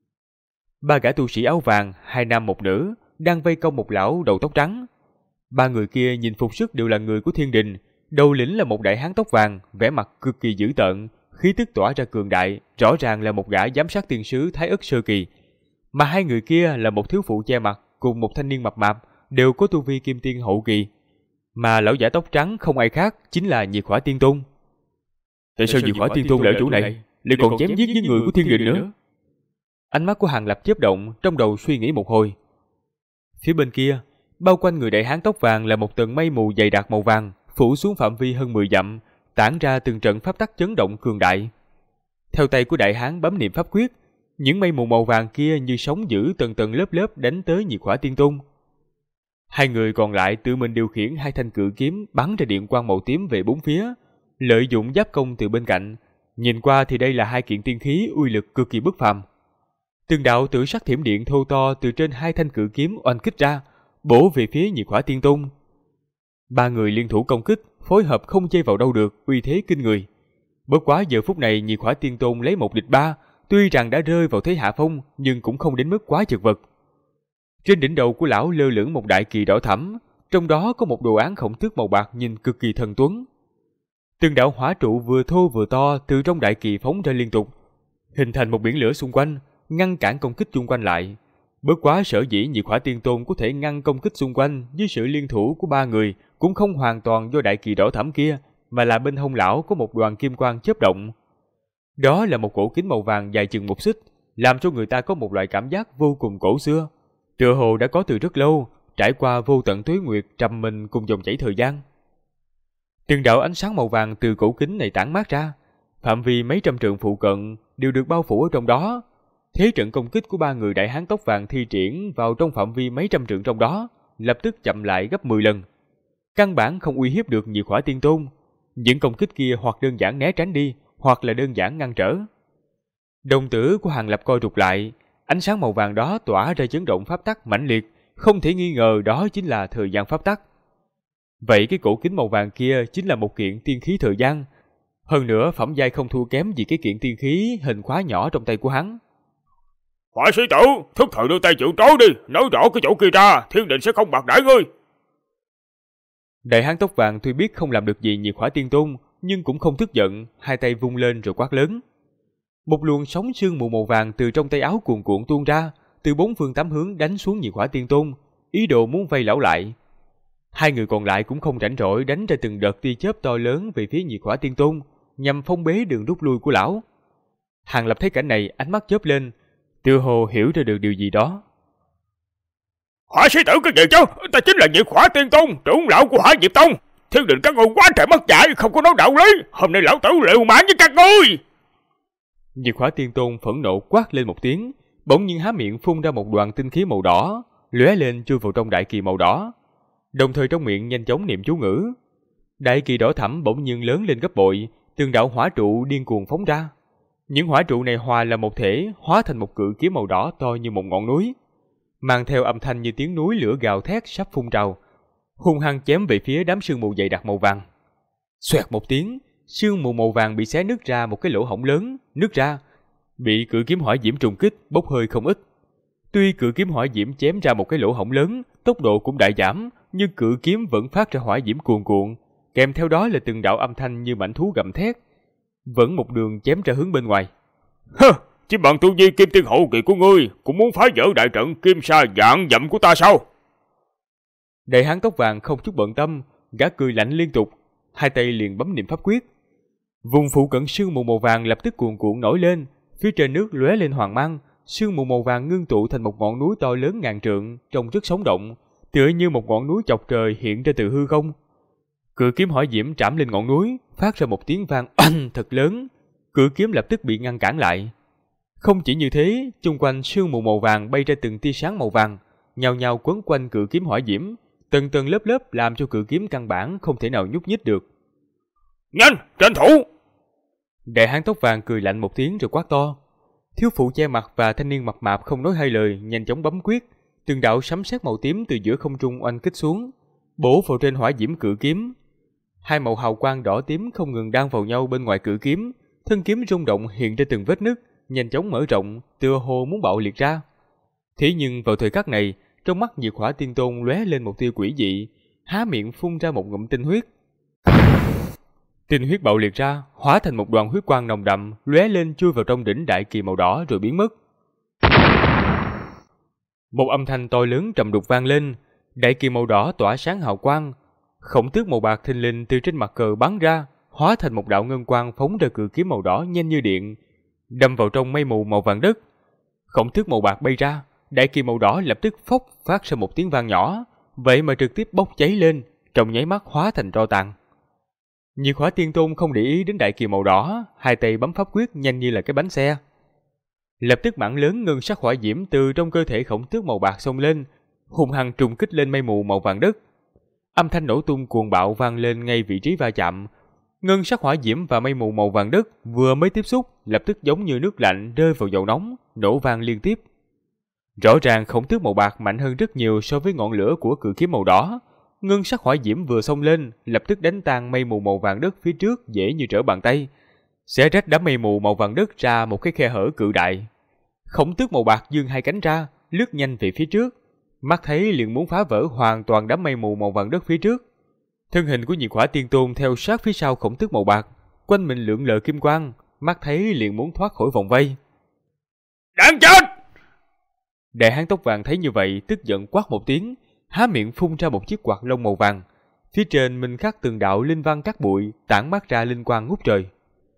Ba gã tu sĩ áo vàng, 2 nam 1 nữ, đang vây công một lão đầu tóc trắng. Ba người kia nhìn phục sức đều là người của thiên đình, đầu lĩnh là một đại hán tóc vàng, vẻ mặt cực kỳ dữ tợn, khí tức tỏa ra cường đại, rõ ràng là một gã giám sát tiên sứ Thái Ức sơ kỳ. Mà hai người kia là một thiếu phụ che mặt cùng một thanh niên mập mạp, đều có tu vi kim tiên hậu kỳ. Mà lão giả tóc trắng không ai khác chính là Nhiệt Hỏa Tiên Tôn. Tại sao Nhiệt Hỏa Tiên Tôn lại ở chỗ này, lại còn chém giết với người của thiên đình nữa? Ánh mắt của Hàng Lập chớp động, trong đầu suy nghĩ một hồi. Phía bên kia, bao quanh người đại hán tóc vàng là một tầng mây mù dày đặc màu vàng, phủ xuống phạm vi hơn 10 dặm, tản ra từng trận pháp tắc chấn động cường đại. Theo tay của đại hán bấm niệm pháp quyết, những mây mù màu vàng kia như sóng dữ tầng tầng lớp lớp đánh tới Nhiệt Hỏa Tiên Tôn. Hai người còn lại tự mình điều khiển 2 thanh cự kiếm bắn ra điện quang màu tím về bốn phía, lợi dụng giáp công từ bên cạnh. Nhìn qua thì đây là 2 kiện tiên khí uy lực cực kỳ bất phàm. Từng đạo tử sắc thiểm điện thô to từ trên 2 thanh cự kiếm oanh kích ra, bổ về phía Nhiệt Hỏa Tiên Tôn. 3 người liên thủ công kích, phối hợp không chê vào đâu được, uy thế kinh người. Bất quá giờ phút này Nhiệt Hỏa Tiên Tôn lấy 1 địch 3, tuy rằng đã rơi vào thế hạ phong, nhưng cũng không đến mức quá chật vật. Trên đỉnh đầu của lão lơ lửng một đại kỳ đỏ thẫm, trong đó có một đồ án khổng tước màu bạc nhìn cực kỳ thần tuấn. Từng đạo hỏa trụ vừa thô vừa to từ trong đại kỳ phóng ra liên tục, hình thành một biển lửa xung quanh, ngăn cản công kích xung quanh lại. Bất quá sở dĩ Nhiệt Hỏa Tiên Tôn có thể ngăn công kích xung quanh với sự liên thủ của 3 người cũng không hoàn toàn do đại kỳ đỏ thẫm kia, mà là bên hông lão có một đoàn kim quang chớp động. Đó là một cổ kính màu vàng dài chừng 1 xích, làm cho người ta có một loại cảm giác vô cùng cổ xưa, tựa hồ đã có từ rất lâu, trải qua vô tận tuế nguyệt trầm mình cùng dòng chảy thời gian. Từng đạo ánh sáng màu vàng từ cổ kính này tản mát ra, phạm vi mấy trăm trượng phụ cận đều được bao phủ ở trong đó. Thế trận công kích của ba người đại hán tóc vàng thi triển vào trong phạm vi mấy trăm trượng trong đó, lập tức chậm lại gấp 10 lần. Căn bản không uy hiếp được Nhiệt Hỏa Tiên Tôn. Những công kích kia hoặc đơn giản né tránh đi, hoặc là đơn giản ngăn trở. Đồng tử của Hàng Lập co rụt lại, ánh sáng màu vàng đó tỏa ra chấn động pháp tắc mãnh liệt, không thể nghi ngờ đó chính là thời gian pháp tắc. Vậy cái cổ kính màu vàng kia chính là một kiện tiên khí thời gian. Hơn nữa phẩm giai không thua kém gì cái kiện tiên khí hình khóa nhỏ trong tay của hắn.
Hỏa sĩ tử, thức thời đưa tay chịu trói đi, nói rõ cái chỗ kia ra, thiên định sẽ không bạc đãi ngươi.
Đại hán tóc vàng tuy biết không làm được gì Nhiệt Hỏa Tiên Tôn, nhưng cũng không tức giận, hai tay vung lên rồi quát lớn. Một luồng sóng sương mù màu vàng từ trong tay áo cuồn cuộn tuôn ra, từ bốn phương tám hướng đánh xuống Nhiệt Hỏa Tiên Tôn, ý đồ muốn vây lão lại. Hai người còn lại cũng không rảnh rỗi đánh ra từng đợt tia chớp to lớn về phía Nhiệt Hỏa Tiên Tôn, nhằm phong bế đường rút lui của lão. Hàng Lập thấy cảnh này, ánh mắt chớp lên, tựa hồ hiểu ra được điều gì đó.
Hỏa sĩ tử cái gì chứ? Ta chính là Nhiệt Hỏa Tiên Tôn, trưởng lão của Hỏa Diệp Tông. Thiên định các ngươi quá trời mất dạy, không có nói đạo lý. Hôm nay lão tử liều mạng với các ngươi.
Nhiệt Hỏa Tiên Tôn phẫn nộ quát lên một tiếng, bỗng nhiên há miệng phun ra một đoàn tinh khí màu đỏ, lóe lên chui vào trong đại kỳ màu đỏ. Đồng thời trong miệng nhanh chóng niệm chú ngữ. Đại kỳ đỏ thẫm bỗng nhiên lớn lên gấp bội, từng đạo hỏa trụ điên cuồng phóng ra. Những hỏa trụ này hòa là một thể, hóa thành một cự kiếm màu đỏ to như một ngọn núi, mang theo âm thanh như tiếng núi lửa gào thét sắp phun trào, hung hăng chém về phía đám sương mù dày đặc màu vàng. Xoẹt một tiếng, sương mù màu vàng bị xé nứt ra một cái lỗ hổng lớn, nứt ra, bị cự kiếm hỏa diễm trùng kích, bốc hơi không ít. Tuy cự kiếm hỏa diễm chém ra một cái lỗ hổng lớn, tốc độ cũng đại giảm, nhưng cự kiếm vẫn phát ra hỏa diễm cuồn cuộn, kèm theo đó là từng đạo âm thanh như mãnh thú gầm thét, vẫn một đường chém ra hướng bên ngoài.
Hơ, chỉ bằng tu vi kim tiên hậu kỳ của ngươi cũng muốn phá vỡ đại trận kim sa vạn dặm của ta sao?
Đại hán tóc vàng không chút bận tâm, gã cười lạnh liên tục, hai tay liền bấm niệm pháp quyết. Vùng phụ cận sương mù màu vàng lập tức cuồn cuộn nổi lên, phía trên nước lóe lên hoàng mang, sương mù màu vàng ngưng tụ thành một ngọn núi to lớn ngàn trượng, trông rất sống động, tựa như một ngọn núi chọc trời hiện ra từ hư không. Cự kiếm hỏa diễm trảm lên ngọn núi, phát ra một tiếng vang oanh thật lớn, cự kiếm lập tức bị ngăn cản lại. Không chỉ như thế, chung quanh sương mù màu vàng bay ra từng tia sáng màu vàng, nhào nhào quấn quanh cự kiếm hỏa diễm, tầng tầng lớp lớp làm cho cự kiếm căn bản không thể nào nhúc nhích được.
Nhanh, tranh thủ!
Đại hán tóc vàng cười lạnh một tiếng rồi quát to. Thiếu phụ che mặt và thanh niên mập mạp không nói hai lời, nhanh chóng bấm quyết, từng đạo sấm sét màu tím từ giữa không trung oanh kích xuống, bổ vào trên hỏa diễm cự kiếm. Hai màu hào quang đỏ tím không ngừng đan vào nhau bên ngoài cự kiếm, thân kiếm rung động hiện ra từng vết nứt, nhanh chóng mở rộng, tựa hồ muốn bạo liệt ra. Thế nhưng vào thời khắc này, trong mắt Nhiệt Hỏa Tiên Tôn lóe lên một tia quỷ dị, há miệng phun ra một ngụm tinh huyết. Tinh huyết bạo liệt ra, hóa thành một đoàn huyết quang nồng đậm, lóe lên chui vào trong đỉnh đại kỳ màu đỏ rồi biến mất. Một âm thanh to lớn trầm đục vang lên, đại kỳ màu đỏ tỏa sáng hào quang, khổng tước màu bạc thình lình từ trên mặt cờ bắn ra, hóa thành một đạo ngân quang phóng ra cự kiếm màu đỏ nhanh như điện, đâm vào trong mây mù màu vàng đất. Khổng tước màu bạc bay ra, đại kỳ màu đỏ lập tức phốc phát ra một tiếng vang nhỏ, vậy mà trực tiếp bốc cháy lên, trong nháy mắt hóa thành tro tàn. Nhiệt Hỏa Tiên Tôn không để ý đến đại kỳ màu đỏ, hai tay bấm pháp quyết nhanh như là cái bánh xe. Lập tức mảng lớn ngân sắc hỏa diễm từ trong cơ thể khổng tước màu bạc xông lên, hung hăng trùng kích lên mây mù màu vàng đất. Âm thanh nổ tung cuồng bạo vang lên ngay vị trí va chạm. Ngân sắc hỏa diễm và mây mù màu vàng đất vừa mới tiếp xúc, lập tức giống như nước lạnh rơi vào dầu nóng, nổ vang liên tiếp. Rõ ràng khổng tước màu bạc mạnh hơn rất nhiều so với ngọn lửa của cự kiếm màu đỏ. Ngân sắc hỏa diễm vừa xông lên, lập tức đánh tan mây mù màu vàng đất phía trước dễ như trở bàn tay, xé rách đám mây mù màu vàng đất ra một cái khe hở cự đại. Khổng tước màu bạc giương hai cánh ra, lướt nhanh về phía trước, mắt thấy liền muốn phá vỡ hoàn toàn đám mây mù màu vàng đất phía trước. Thân hình của Nhiệt Hỏa Tiên Tôn theo sát phía sau khổng tước màu bạc, quanh mình lượn lờ kim quang, mắt thấy liền muốn thoát khỏi vòng vây.
Đáng chết!
Đại hán tóc vàng thấy như vậy, tức giận quát một tiếng, há miệng phun ra một chiếc quạt lông màu vàng. Phía trên mình khắc từng đạo linh văn cắt bụi, tản mát ra linh quang ngút trời.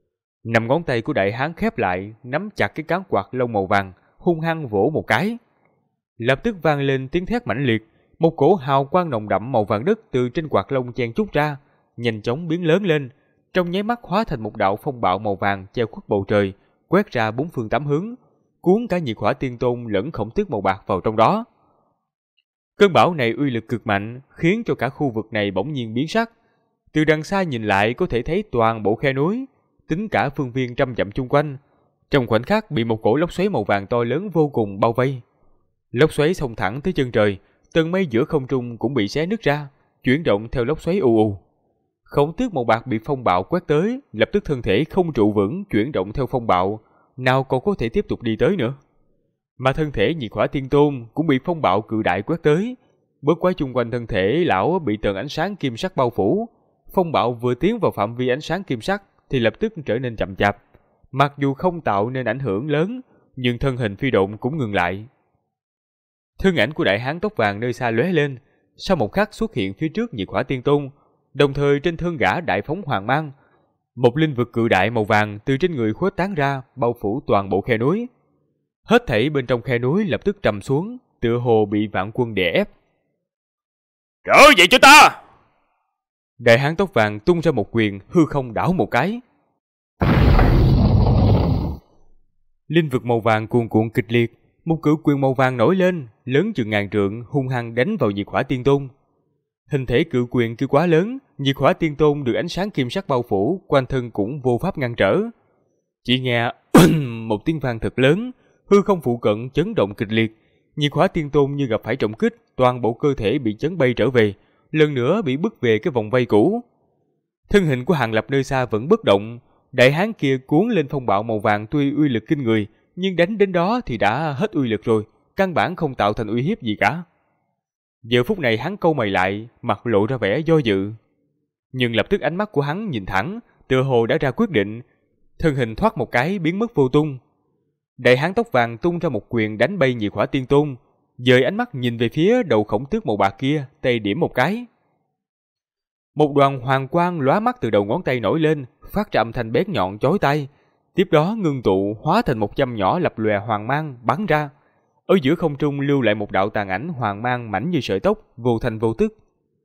Năm ngón tay của đại hán khép lại, nắm chặt cái cán quạt lông màu vàng, hung hăng vỗ một cái. Lập tức vang lên tiếng thét mãnh liệt, một cổ hào quang nồng đậm màu vàng đất từ trên quạt lông chen chúc ra, nhanh chóng biến lớn lên, trong nháy mắt hóa thành một đạo phong bạo màu vàng che khuất bầu trời, quét ra bốn phương tám hướng, cuốn cả Nhiệt Hỏa Tiên Tôn lẫn Khổng Tước màu bạc vào trong đó. Cơn bão này uy lực cực mạnh, khiến cho cả khu vực này bỗng nhiên biến sắc. Từ đằng xa nhìn lại có thể thấy toàn bộ khe núi, tính cả phương viên trăm dặm chung quanh, trong khoảnh khắc bị một cổ lốc xoáy màu vàng to lớn vô cùng bao vây. Lốc xoáy xông thẳng tới chân trời, tầng mây giữa không trung cũng bị xé nứt ra, chuyển động theo lốc xoáy ù ù. Khổng Tước màu bạc bị phong bạo quét tới, lập tức thân thể không trụ vững, chuyển động theo phong bạo, nào còn có thể tiếp tục đi tới nữa. Mà thân thể Nhiệt Hỏa Tiên Tôn cũng bị phong bạo cự đại quét tới, bất quá chung quanh thân thể lão bị tầng ánh sáng kim sắc bao phủ. Phong bạo vừa tiến vào phạm vi ánh sáng kim sắc thì lập tức trở nên chậm chạp. Mặc dù không tạo nên ảnh hưởng lớn, nhưng thân hình phi độn cũng ngừng lại. Thân ảnh của đại hán tóc vàng nơi xa lóe lên, sau một khắc xuất hiện phía trước Nhiệt Hỏa Tiên Tôn, đồng thời trên thân gã đại phóng hoàng mang. Một linh vực cự đại màu vàng từ trên người khuếch tán ra, bao phủ toàn bộ khe núi. Hết thảy bên trong khe núi lập tức trầm xuống, tựa hồ bị vạn quân đè ép.
Trở về cho ta!
Đại hán tóc vàng tung ra một quyền, hư không đảo một cái. Linh vực màu vàng cuồn cuộn kịch liệt, một cự quyền màu vàng nổi lên, lớn chừng ngàn trượng, hung hăng đánh vào Nhiệt Hỏa Tiên Tôn. Hình thể cự quyền kia quá lớn, Nhiệt Hỏa Tiên Tôn được ánh sáng kim sắc bao phủ, quanh thân cũng vô pháp ngăn trở. Chỉ nghe một tiếng vang thật lớn, hư không phụ cận chấn động kịch liệt, Nhiệt Hỏa Tiên Tôn như gặp phải trọng kích, toàn bộ cơ thể bị chấn bay trở về, lần nữa bị bức về cái vòng vây cũ. Thân hình của Hàng Lập nơi xa vẫn bất động, đại hán kia cuốn lên phong bạo màu vàng tuy uy lực kinh người, nhưng đánh đến đó thì đã hết uy lực rồi, căn bản không tạo thành uy hiếp gì cả. Giờ phút này hắn cau mày lại, mặt lộ ra vẻ do dự. Nhưng lập tức ánh mắt của hắn nhìn thẳng, tựa hồ đã ra quyết định, thân hình thoát một cái biến mất vô tung. Đại hán tóc vàng tung ra một quyền đánh bay Nhiệt Hỏa Tiên Tôn, dời ánh mắt nhìn về phía đầu Khổng Tước màu bạc kia, tay điểm một cái. Một đoàn hoàng quang lóa mắt từ đầu ngón tay nổi lên, phát ra âm thanh bén nhọn chói tai, tiếp đó ngưng tụ hóa thành một châm nhỏ lập lòe hoàng mang bắn ra. Ở giữa không trung lưu lại một đạo tàn ảnh hoàng mang mảnh như sợi tóc, vô thành vô tức.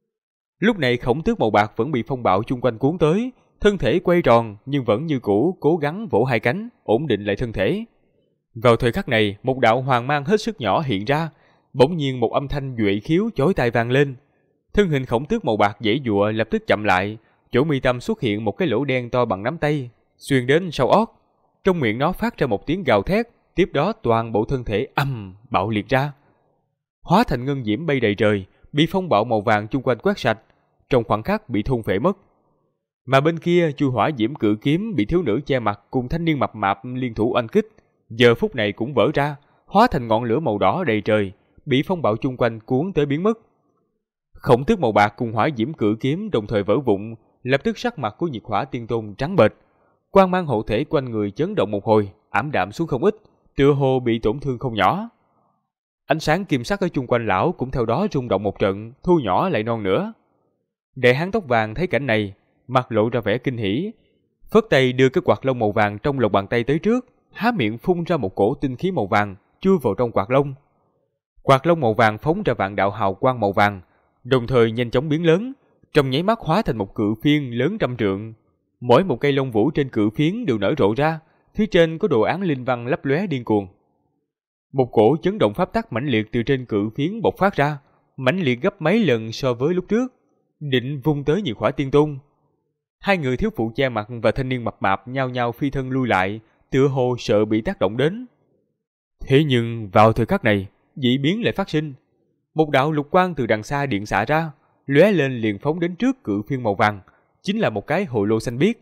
Lúc này Khổng Tước màu bạc vẫn bị phong bạo chung quanh cuốn tới, thân thể quay tròn nhưng vẫn như cũ cố gắng vỗ hai cánh, ổn định lại thân thể. Vào thời khắc này, một đạo hoàng mang hết sức nhỏ hiện ra, bỗng nhiên một âm thanh duệ khiếu chói tai vang lên. Thân hình Khổng Tước màu bạc giãy giụa lập tức chậm lại, chỗ mi tâm xuất hiện một cái lỗ đen to bằng nắm tay, xuyên đến sau ót. Trong miệng nó phát ra một tiếng gào thét, tiếp đó toàn bộ thân thể bạo liệt ra, hóa thành ngân diễm bay đầy trời, bị phong bạo màu vàng chung quanh quét sạch, trong khoảnh khắc bị thôn phệ mất. Mà bên kia, chu hỏa diễm cự kiếm bị thiếu nữ che mặt cùng thanh niên mập mạp liên thủ oanh kích, giờ phút này cũng vỡ ra, hóa thành ngọn lửa màu đỏ đầy trời, bị phong bạo chung quanh cuốn tới biến mất. Khổng Tước màu bạc cùng hỏa diễm cự kiếm đồng thời vỡ vụn, lập tức sắc mặt của Nhiệt Hỏa Tiên Tôn trắng bệch, quang mang hộ thể quanh người chấn động một hồi, ảm đạm xuống không ít, tựa hồ bị tổn thương không nhỏ. Ánh sáng kim sắc ở chung quanh lão cũng theo đó rung động một trận, thu nhỏ lại non nữa. Đại hán tóc vàng thấy cảnh này, mặt lộ ra vẻ kinh hỉ, phất tay đưa cái quạt lông màu vàng trong lòng bàn tay tới trước, há miệng phun ra một cổ tinh khí màu vàng chui vào trong quạt lông. Quạt lông màu vàng phóng ra vạn đạo hào quang màu vàng, đồng thời nhanh chóng biến lớn, trong nháy mắt hóa thành một cự phiên lớn trăm trượng. Mỗi một cây lông vũ trên cự phiến đều nở rộ ra, phía trên có đồ án linh văn lấp lóe điên cuồng. Một cổ chấn động pháp tắc mãnh liệt từ trên cự phiến bộc phát ra, mãnh liệt gấp mấy lần so với lúc trước, định vung tới Nhiệt Hỏa Tiên Tôn. Hai người thiếu phụ che mặt và thanh niên mập mạp nhao nhao phi thân lui lại, tựa hồ sợ bị tác động đến. Thế nhưng vào thời khắc này, dị biến lại phát sinh. Một đạo lục quang từ đằng xa điện xạ ra, lóe lên liền phóng đến trước cự phiên màu vàng, chính là một cái hồ lô xanh biếc.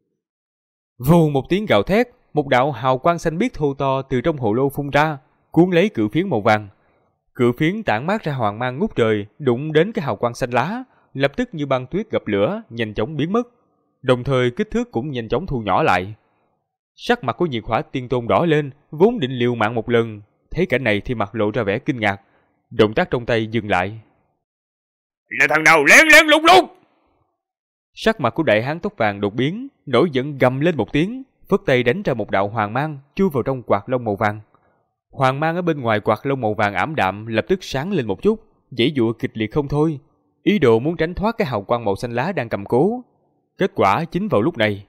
Vù một tiếng gào thét, một đạo hào quang xanh biếc thô to từ trong hồ lô phun ra, cuốn lấy cự phiến màu vàng. Cự phiến tản mát ra hoàng mang ngút trời, đụng đến cái hào quang xanh lá, lập tức như băng tuyết gặp lửa, nhanh chóng biến mất, đồng thời kích thước cũng nhanh chóng thu nhỏ lại. Sắc mặt của Nhiệt Hỏa Tiên Tôn đỏ lên, vốn định liều mạng một lần, thấy cảnh này thì mặt lộ ra vẻ kinh ngạc, động tác trong tay dừng lại.
Là thằng nào lén lén lút lút?
Sắc mặt của đại hán tóc vàng đột biến, nổi giận gầm lên một tiếng, phất tay đánh ra một đạo hoàng mang chui vào trong quạt lông màu vàng. Hoàng mang ở bên ngoài quạt lông màu vàng ảm đạm lập tức sáng lên một chút, giãy giụa kịch liệt không thôi, ý đồ muốn tránh thoát cái hào quang màu xanh lá đang cầm cố. Kết quả chính vào lúc này,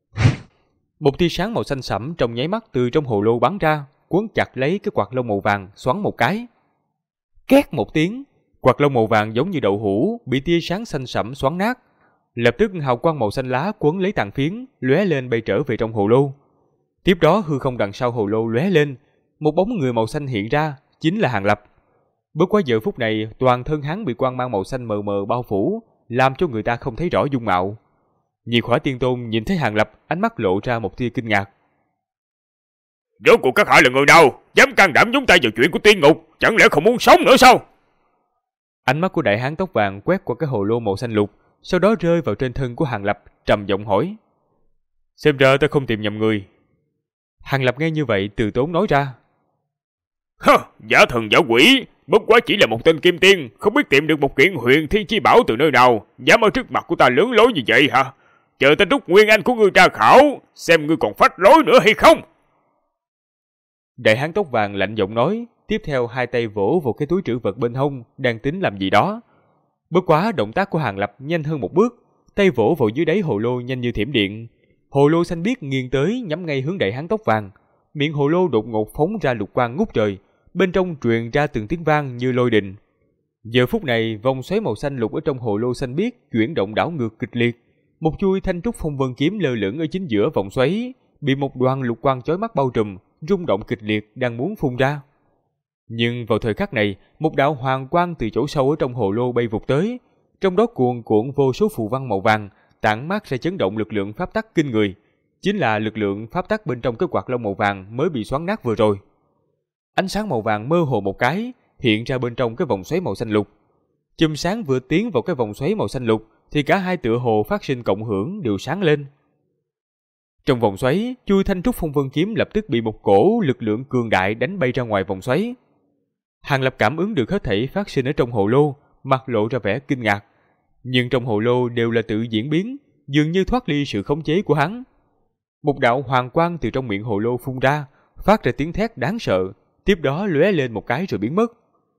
một tia sáng màu xanh sẫm trong nháy mắt từ trong hồ lô bắn ra, quấn chặt lấy cái quạt lông màu vàng, xoắn một cái. Két một tiếng, quạt lông màu vàng giống như đậu hũ bị tia sáng xanh sẫm xoắn nát. Lập tức hào quang màu xanh lá quấn lấy tàn phiến, lóe lên bay trở về trong hồ lô. Tiếp đó hư không đằng sau hồ lô lóe lên, một bóng người màu xanh hiện ra, chính là Hàng Lập. Bất quá giờ phút này, toàn thân hắn bị quang mang màu xanh mờ mờ bao phủ, làm cho người ta không thấy rõ dung mạo. Nhị Khỏa Tiên Tôn nhìn thấy Hàng Lập, ánh mắt lộ ra một tia kinh ngạc.
Rốt cuộc các hạ là người nào, dám can đảm nhúng tay vào chuyện của tiên ngục, chẳng lẽ không muốn sống nữa sao?
Ánh mắt của đại hán tóc vàng quét qua cái hồ lô màu xanh lục, sau đó rơi vào trên thân của Hàng Lập, trầm giọng hỏi. Xem ra ta không tìm nhầm người. Hàng Lập nghe như vậy từ tốn nói ra.
Giả thần giả quỷ, bất quá chỉ là một tên kim tiên, không biết tìm được một kiện huyền thiên chi bảo từ nơi nào, dám ở trước mặt của ta lớn lối như vậy hả? Chờ ta rút nguyên anh của ngươi ra khảo, xem ngươi còn phách lối nữa hay không?
Đại hán tóc vàng lạnh giọng nói, tiếp theo hai tay vỗ vào cái túi trữ vật bên hông, đang tính làm gì đó. Bất quá động tác của Hàng Lập nhanh hơn một bước, tay vỗ vào dưới đáy hồ lô nhanh như thiểm điện. Hồ lô xanh biếc nghiêng tới nhắm ngay hướng đại hán tóc vàng, miệng hồ lô đột ngột phóng ra lục quang ngút trời, bên trong truyền ra từng tiếng vang như lôi đình. Giờ phút này, vòng xoáy màu xanh lục ở trong hồ lô xanh biếc chuyển động đảo ngược kịch liệt, một chuôi thanh trúc phong vân kiếm lơ lửng ở chính giữa vòng xoáy, bị một đoàn lục quang chói mắt bao trùm, rung động kịch liệt đang muốn phun ra. Nhưng vào thời khắc này, một đạo hoàng quang từ chỗ sâu ở trong hồ lô bay vụt tới, trong đó cuồn cuộn vô số phù văn màu vàng, tản mát ra chấn động lực lượng pháp tắc kinh người, chính là lực lượng pháp tắc bên trong cái quạt lông màu vàng mới bị xoắn nát vừa rồi. Ánh sáng màu vàng mơ hồ một cái, hiện ra bên trong cái vòng xoáy màu xanh lục. Chùm sáng vừa tiến vào cái vòng xoáy màu xanh lục, thì cả hai tựa hồ phát sinh cộng hưởng đều sáng lên. Trong vòng xoáy, chuôi thanh trúc phong vân kiếm lập tức bị một cổ lực lượng cường đại đánh bay ra ngoài vòng xoáy. Hàng Lập cảm ứng được hết thảy phát sinh ở trong hồ lô, mặt lộ ra vẻ kinh ngạc. Nhưng trong hồ lô đều là tự diễn biến, dường như thoát ly sự khống chế của hắn. Một đạo hoàng quang từ trong miệng hồ lô phun ra, phát ra tiếng thét đáng sợ, tiếp đó lóe lên một cái rồi biến mất.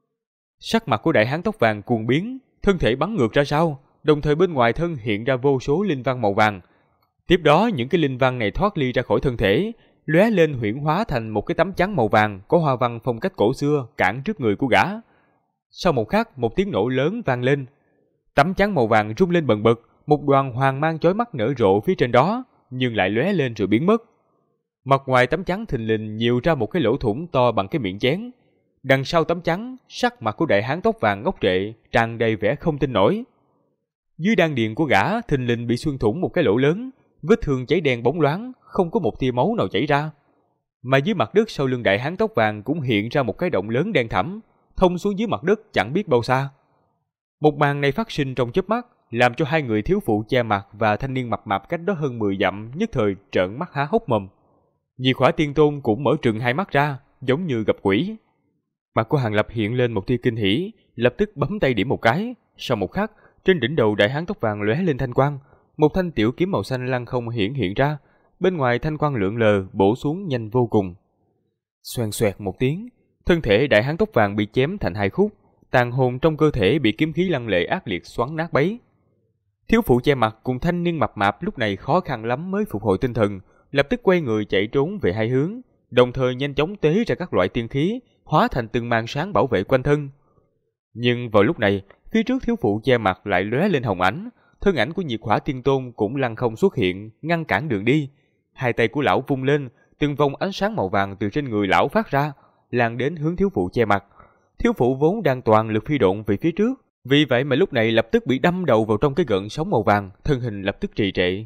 Sắc mặt của đại hán tóc vàng cuồng biến, thân thể bắn ngược ra sau, đồng thời bên ngoài thân hiện ra vô số linh văn màu vàng. Tiếp đó những cái linh văn này thoát ly ra khỏi thân thể, lóe lên huyễn hóa thành một cái tấm chắn màu vàng có hoa văn phong cách cổ xưa cản trước người của gã. Sau một khắc, một tiếng nổ lớn vang lên. Tấm chắn màu vàng rung lên bần bật, một đoàn hoàng mang chói mắt nở rộ phía trên đó, nhưng lại lóe lên rồi biến mất. Mặt ngoài tấm chắn thình lình nhiều ra một cái lỗ thủng to bằng cái miệng chén. Đằng sau tấm chắn, sắc mặt của đại hán tóc vàng ngốc trệ, tràn đầy vẻ không tin nổi. Dưới đan điền của gã thình lình bị xuyên thủng một cái lỗ lớn, vết thương cháy đen bóng loáng, không có một tia máu nào chảy ra. Mà dưới mặt đất sau lưng đại hán tóc vàng cũng hiện ra một cái động lớn đen thẳm, thông xuống dưới mặt đất chẳng biết bao xa. Một màn này phát sinh trong chớp mắt, làm cho hai người thiếu phụ che mặt và thanh niên mập mạp cách đó hơn 10 dặm nhất thời trợn mắt há hốc mồm. Nhị Khỏa Tiên Tôn cũng mở trừng hai mắt ra, giống như gặp quỷ. Mặt của Hàng Lập hiện lên một tia kinh hỉ, lập tức bấm tay điểm một cái. Sau một khắc, trên đỉnh đầu đại hán tóc vàng lóe lên thanh quang, một thanh tiểu kiếm màu xanh lăng không hiện ra. Bên ngoài thanh quang lượn lờ bổ xuống nhanh vô cùng. Xoèn xoẹt một tiếng, thân thể đại hán tóc vàng bị chém thành hai khúc, tàn hồn trong cơ thể bị kiếm khí lăng lệ ác liệt xoắn nát bấy. Thiếu phụ che mặt cùng thanh niên mập mạp lúc này khó khăn lắm mới phục hồi tinh thần, lập tức quay người chạy trốn về hai hướng, đồng thời nhanh chóng tế ra các loại tiên khí, hóa thành từng màn sáng bảo vệ quanh thân. Nhưng vào lúc này, phía trước thiếu phụ che mặt lại lóe lên hồng ảnh, thân ảnh của Nhị Khỏa Tiên Tôn cũng lăng không xuất hiện, ngăn cản đường đi. Hai tay của lão vung lên, từng vòng ánh sáng màu vàng từ trên người lão phát ra, lan đến hướng thiếu phụ che mặt. Thiếu phụ vốn đang toàn lực phi độn về phía trước, vì vậy mà lúc này lập tức bị đâm đầu vào trong cái gợn sóng màu vàng, thân hình lập tức trì trệ.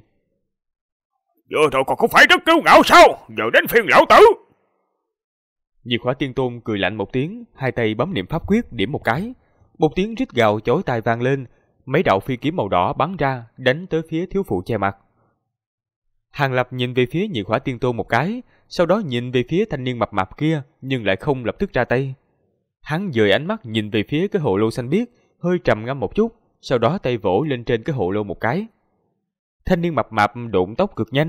Vừa rồi còn không phải rất kiêu ngạo sao? Giờ đến phiên lão tử.
Nhị Khỏa Tiên Tôn cười lạnh một tiếng, hai tay bấm niệm pháp quyết điểm một cái. Một tiếng rít gào chói tai vang lên, mấy đạo phi kiếm màu đỏ bắn ra, đánh tới phía thiếu phụ che mặt. Hàng Lập nhìn về phía Nhị Khỏa Tiên Tôn một cái, sau đó nhìn về phía thanh niên mập mạp kia, nhưng lại không lập tức ra tay. Hắn dời ánh mắt nhìn về phía cái hồ lô xanh biếc, hơi trầm ngâm một chút, sau đó tay vỗ lên trên cái hồ lô một cái. Thanh niên mập mạp độn tốc cực nhanh,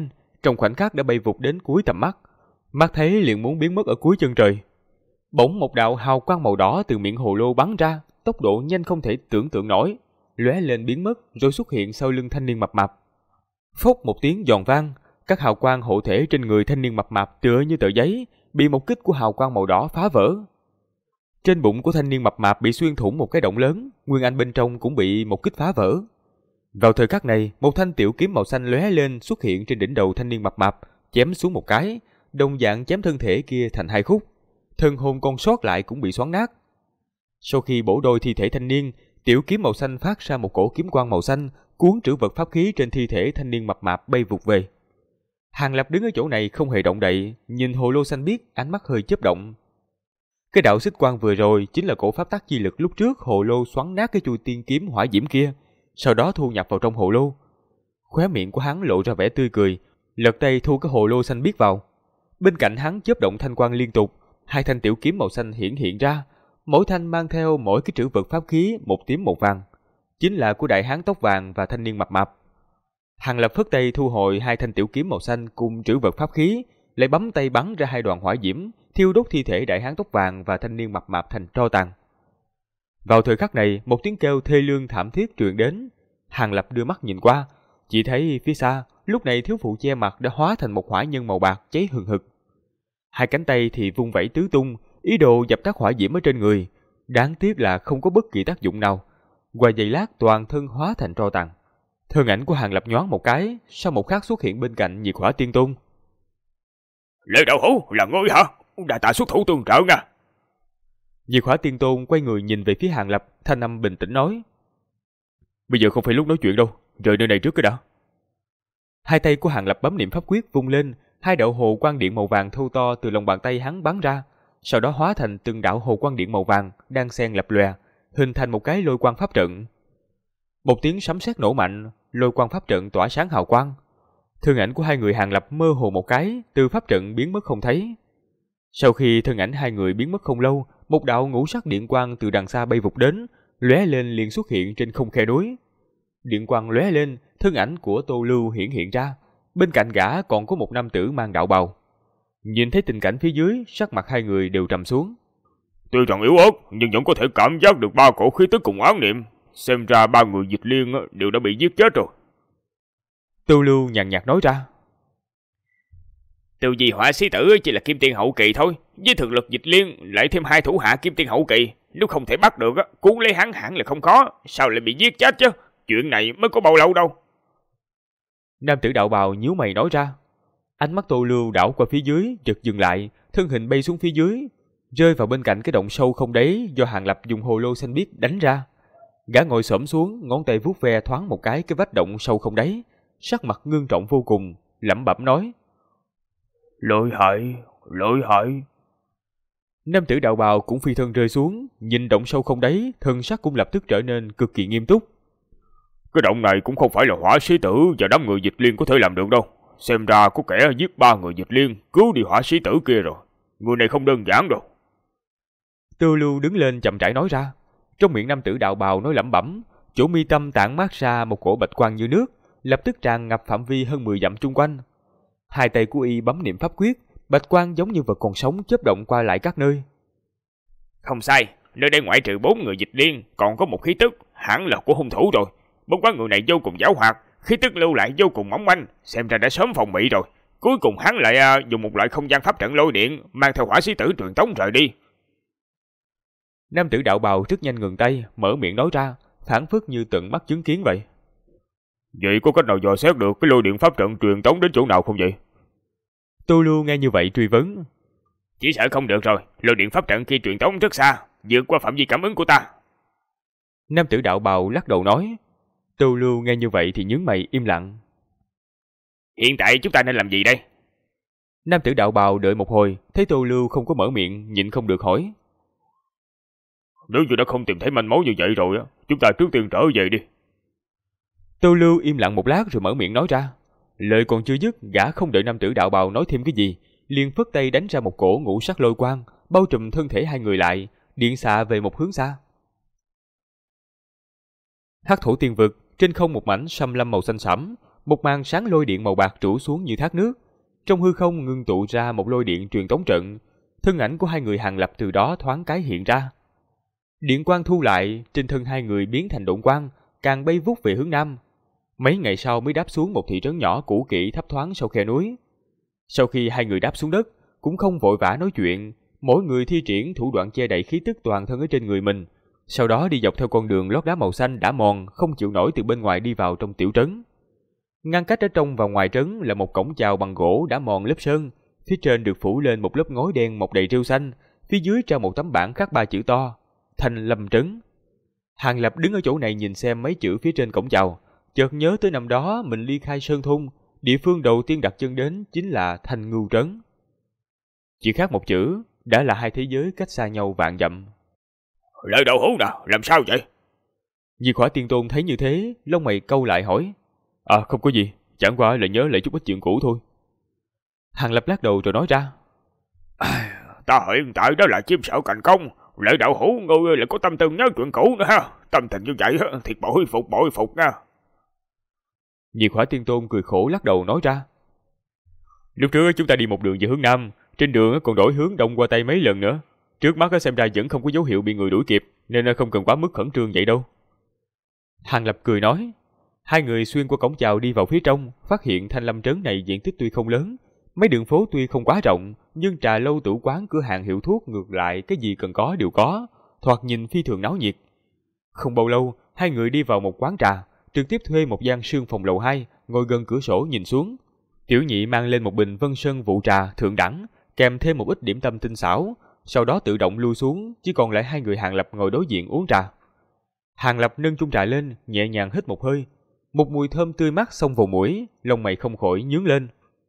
trong khoảnh khắc đã bay vụt đến cuối tầm mắt. Mắt thấy liền muốn biến mất ở cuối chân trời. Bỗng một đạo hào quang màu đỏ từ miệng hồ lô bắn ra, tốc độ nhanh không thể tưởng tượng nổi, lóe lên biến mất rồi xuất hiện sau lưng thanh niên mập mạp. Phốc một tiếng giòn vang, các hào quang hộ thể trên người thanh niên mập mạp tựa như tờ giấy, bị một kích của hào quang màu đỏ phá vỡ. Trên bụng của thanh niên mập mạp bị xuyên thủng một cái động lớn, nguyên anh bên trong cũng bị một kích phá vỡ. Vào thời khắc này, một thanh tiểu kiếm màu xanh lóe lên xuất hiện trên đỉnh đầu thanh niên mập mạp, chém xuống một cái, đồng dạng chém thân thể kia thành hai khúc. Thân hồn còn sót lại cũng bị xoắn nát. Sau khi bổ đôi thi thể thanh niên, tiểu kiếm màu xanh phát ra một cổ kiếm quang màu xanh, cuốn trữ vật pháp khí trên thi thể thanh niên mập mạp bay vụt về. Hàng Lập đứng ở chỗ này không hề động đậy, nhìn hồ lô xanh biếc, ánh mắt hơi chớp động. Cái đạo xích quang vừa rồi chính là cổ pháp tắc chi lực lúc trước hồ lô xoắn nát cái chuôi tiên kiếm hỏa diễm kia, sau đó thu nhập vào trong hồ lô. Khóe miệng của hắn lộ ra vẻ tươi cười, lật tay thu cái hồ lô xanh biếc vào. Bên cạnh hắn chớp động thanh quang liên tục, hai thanh tiểu kiếm màu xanh hiện ra, mỗi thanh mang theo mỗi cái trữ vật pháp khí một tím một vàng, chính là của đại hán tóc vàng và thanh niên mập mạp. Hàng Lập phất tay thu hồi hai thanh tiểu kiếm màu xanh cùng trữ vật pháp khí, lại bấm tay bắn ra hai đoàn hỏa diễm, thiêu đốt thi thể đại hán tóc vàng và thanh niên mập mạp thành tro tàn. Vào thời khắc này, một tiếng kêu thê lương thảm thiết truyền đến. Hàng Lập đưa mắt nhìn qua, chỉ thấy phía xa, lúc này thiếu phụ che mặt đã hóa thành một hỏa nhân màu bạc cháy hừng hực. Hai cánh tay thì vung vẩy tứ tung, ý đồ dập tắt hỏa diễm ở trên người. Đáng tiếc là không có bất kỳ tác dụng nào. Qua giây lát toàn thân hóa thành tro tàn. Thân ảnh của Hàng Lập nhoáng một cái, sau một khắc xuất hiện bên cạnh Diệt Hỏa Tiên Tôn.
Lê đạo hữu, là ngươi hả? Đà tạ xuất thủ tương trợ nha.
Diệt Hỏa Tiên Tôn quay người nhìn về phía Hàng Lập, thanh âm bình tĩnh nói: Bây giờ không phải lúc nói chuyện đâu, rời nơi này trước cái đã. Hai tay của Hàng Lập bấm niệm pháp quyết vung lên, hai đạo hồ quang điện màu vàng thô to từ lòng bàn tay hắn bắn ra, sau đó hóa thành từng đạo hồ quang điện màu vàng đang xen lập lòe, hình thành một cái lôi quang pháp trận. Một tiếng sấm sét nổ mạnh, lôi quang pháp trận tỏa sáng hào quang. Thân ảnh của hai người Hàng Lập mơ hồ một cái, từ pháp trận biến mất không thấy. Sau khi thân ảnh hai người biến mất không lâu, một đạo ngũ sắc điện quang từ đằng xa bay vụt đến, lóe lên liền xuất hiện trên không khe núi. Điện quang lóe lên, thân ảnh của Tô Lưu hiện ra. Bên cạnh gã còn có một nam tử mang đạo bào. Nhìn thấy tình cảnh phía dưới, sắc mặt hai người đều trầm xuống.
Tuy rằng yếu ớt, nhưng vẫn có thể cảm giác được ba cổ khí tức cùng oán niệm. Xem ra ba người Dịch Liên đều đã bị giết chết rồi.
Tô Lưu nhàn nhạt nói ra.
Tiêu Di Hỏa Sĩ Tử chỉ là kim tiên hậu kỳ thôi, với thực lực Dịch Liên lại thêm hai thủ hạ kim tiên hậu kỳ, nếu không thể bắt được cuốn lấy hắn hẳn là không khó, sao lại bị giết chết chứ? Chuyện này mới có bao lâu đâu.
Nam tử đạo bào nhíu mày nói ra. Ánh mắt Tô Lưu đảo qua phía dưới, chợt dừng lại, thân hình bay xuống phía dưới, rơi vào bên cạnh cái động sâu không đáy do Hàng Lập dùng hồ lô xanh biếc đánh ra. Gã ngồi xổm xuống, ngón tay vuốt ve thoáng một cái vách động sâu không đáy, sắc mặt ngưng trọng vô cùng, lẩm bẩm nói:
Lợi hại, lợi hại.
Nam tử đạo bào cũng phi thân rơi xuống, nhìn động sâu không đáy, thân sắc cũng lập tức trở nên cực kỳ nghiêm túc.
Cái động này cũng không phải là Hỏa Sĩ Tử và đám người Dịch Liên có thể làm được đâu. Xem ra có kẻ giết ba người Dịch Liên, cứu đi Hỏa Sĩ Tử kia rồi. Người này không đơn giản đâu.
Tô Lưu đứng lên chậm rãi nói ra. Trong miệng nam tử đạo bào nói lẩm bẩm, chỗ mi tâm tản mát ra một cổ bạch quang như nước, lập tức tràn ngập phạm vi hơn 10 dặm chung quanh. Hai tay của y bấm niệm pháp quyết, bạch quang giống như vật còn sống chớp động qua lại các nơi.
Không sai, nơi đây ngoại trừ 4 người Dịch Liên, còn có một khí tức, hẳn là của hung thủ rồi. Bất quá người này vô cùng giảo hoạt, khí tức lưu lại vô cùng mỏng manh, xem ra đã sớm phòng bị rồi. Cuối cùng hắn lại dùng một loại không gian pháp trận lôi điện, mang theo Hỏa Sĩ Tử truyền tống rời đi.
Nam tử đạo bào rất nhanh ngừng tay, mở miệng nói ra, phảng phất như tận mắt chứng kiến vậy.
Vậy có cách nào dò xét được cái lôi điện pháp trận truyền tống đến chỗ nào không vậy?
Tô Lưu nghe như vậy truy vấn.
Chỉ sợ không được rồi, lôi điện pháp trận kia truyền tống rất xa, vượt qua phạm vi cảm ứng của ta.
Nam tử đạo bào lắc đầu nói. Tô Lưu nghe như vậy thì nhướng mày im lặng.
Hiện tại chúng ta nên làm gì đây?
Nam tử đạo bào đợi một hồi, thấy Tô Lưu không có mở miệng, nhịn không được hỏi.
Nếu như đã không tìm thấy manh mối như vậy rồi, chúng ta trước tiên trở về đi.
Tô Lưu im lặng một lát rồi mở miệng nói ra. Lời còn chưa dứt, gã không đợi nam tử đạo bào nói thêm cái gì, liền phất tay đánh ra một cổ ngũ sắc lôi quang, bao trùm thân thể hai người lại, điện xạ về một hướng xa. Hắc Thổ Tiên Vực, trên không một mảnh xâm lâm màu xanh sẫm, một màn sáng lôi điện màu bạc trũ xuống như thác nước. Trong hư không ngưng tụ ra một lôi điện truyền tống trận, thân ảnh của hai người Hàng Lập từ đó thoáng cái hiện ra. Điện quang thu lại, trên thân hai người biến thành độn quang, càng bay vút về hướng nam. Mấy ngày sau mới đáp xuống một thị trấn nhỏ cũ kỹ thấp thoáng sau khe núi. Sau khi hai người đáp xuống đất, cũng không vội vã nói chuyện, mỗi người thi triển thủ đoạn che đậy khí tức toàn thân ở trên người mình, sau đó đi dọc theo con đường lót đá màu xanh đã mòn, không chịu nổi từ bên ngoài đi vào trong tiểu trấn. Ngăn cách ở trong và ngoài trấn là một cổng chào bằng gỗ đã mòn lớp sơn, phía trên được phủ lên một lớp ngói đen mọc đầy rêu xanh, phía dưới treo một tấm bảng khắc 3 chữ to: Thanh Lâm Trấn. Hàng Lập đứng ở chỗ này nhìn xem mấy chữ phía trên cổng chào, chợt nhớ tới năm đó mình ly khai sơn thôn, địa phương đầu tiên đặt chân đến chính là Thanh Ngưu Trấn. Chỉ khác một chữ, đã là hai thế giới cách xa nhau vạn dặm.
Lời đậu hũ nào, làm sao vậy?
Diệt Hỏa Tiên Tôn thấy như thế, lông mày câu lại hỏi. Không có gì, chẳng qua là nhớ lại chút ít chuyện cũ thôi. Hàng Lập lắc đầu rồi nói ra.
Ta hiện tại đó là chim sợ cành công, Lợi đậu hũ ngươi lại có tâm tư nhớ chuyện cũ nữa ha. Tâm tình như vậy thiệt bội phục nha.
Diệt Hỏa Tiên Tôn cười khổ lắc đầu nói ra. Lúc trước chúng ta đi một đường về hướng nam, trên đường còn đổi hướng đông qua tây mấy lần nữa. Trước mắt xem ra vẫn không có dấu hiệu bị người đuổi kịp, nên không cần quá mức khẩn trương vậy đâu. Hàng Lập cười nói. Hai người xuyên qua cổng chào đi vào phía trong, phát hiện Thanh Lâm Trấn này diện tích tuy không lớn, mấy đường phố tuy không quá rộng, nhưng trà lâu tử quán cửa hàng hiệu thuốc ngược lại cái gì cần có đều có, thoạt nhìn phi thường náo nhiệt. Không bao lâu, hai người đi vào một quán trà, trực tiếp thuê một gian sương phòng lầu 2, ngồi gần cửa sổ nhìn xuống. Tiểu nhị mang lên một bình Vân Sơn vụ trà thượng đẳng, kèm thêm một ít điểm tâm tinh xảo, sau đó tự động lui xuống, chỉ còn lại hai người Hàng Lập ngồi đối diện uống trà. Hàng Lập nâng chung trà lên, nhẹ nhàng hít một hơi, một mùi thơm tươi mát xông vào mũi, lông mày không khỏi nhướng lên.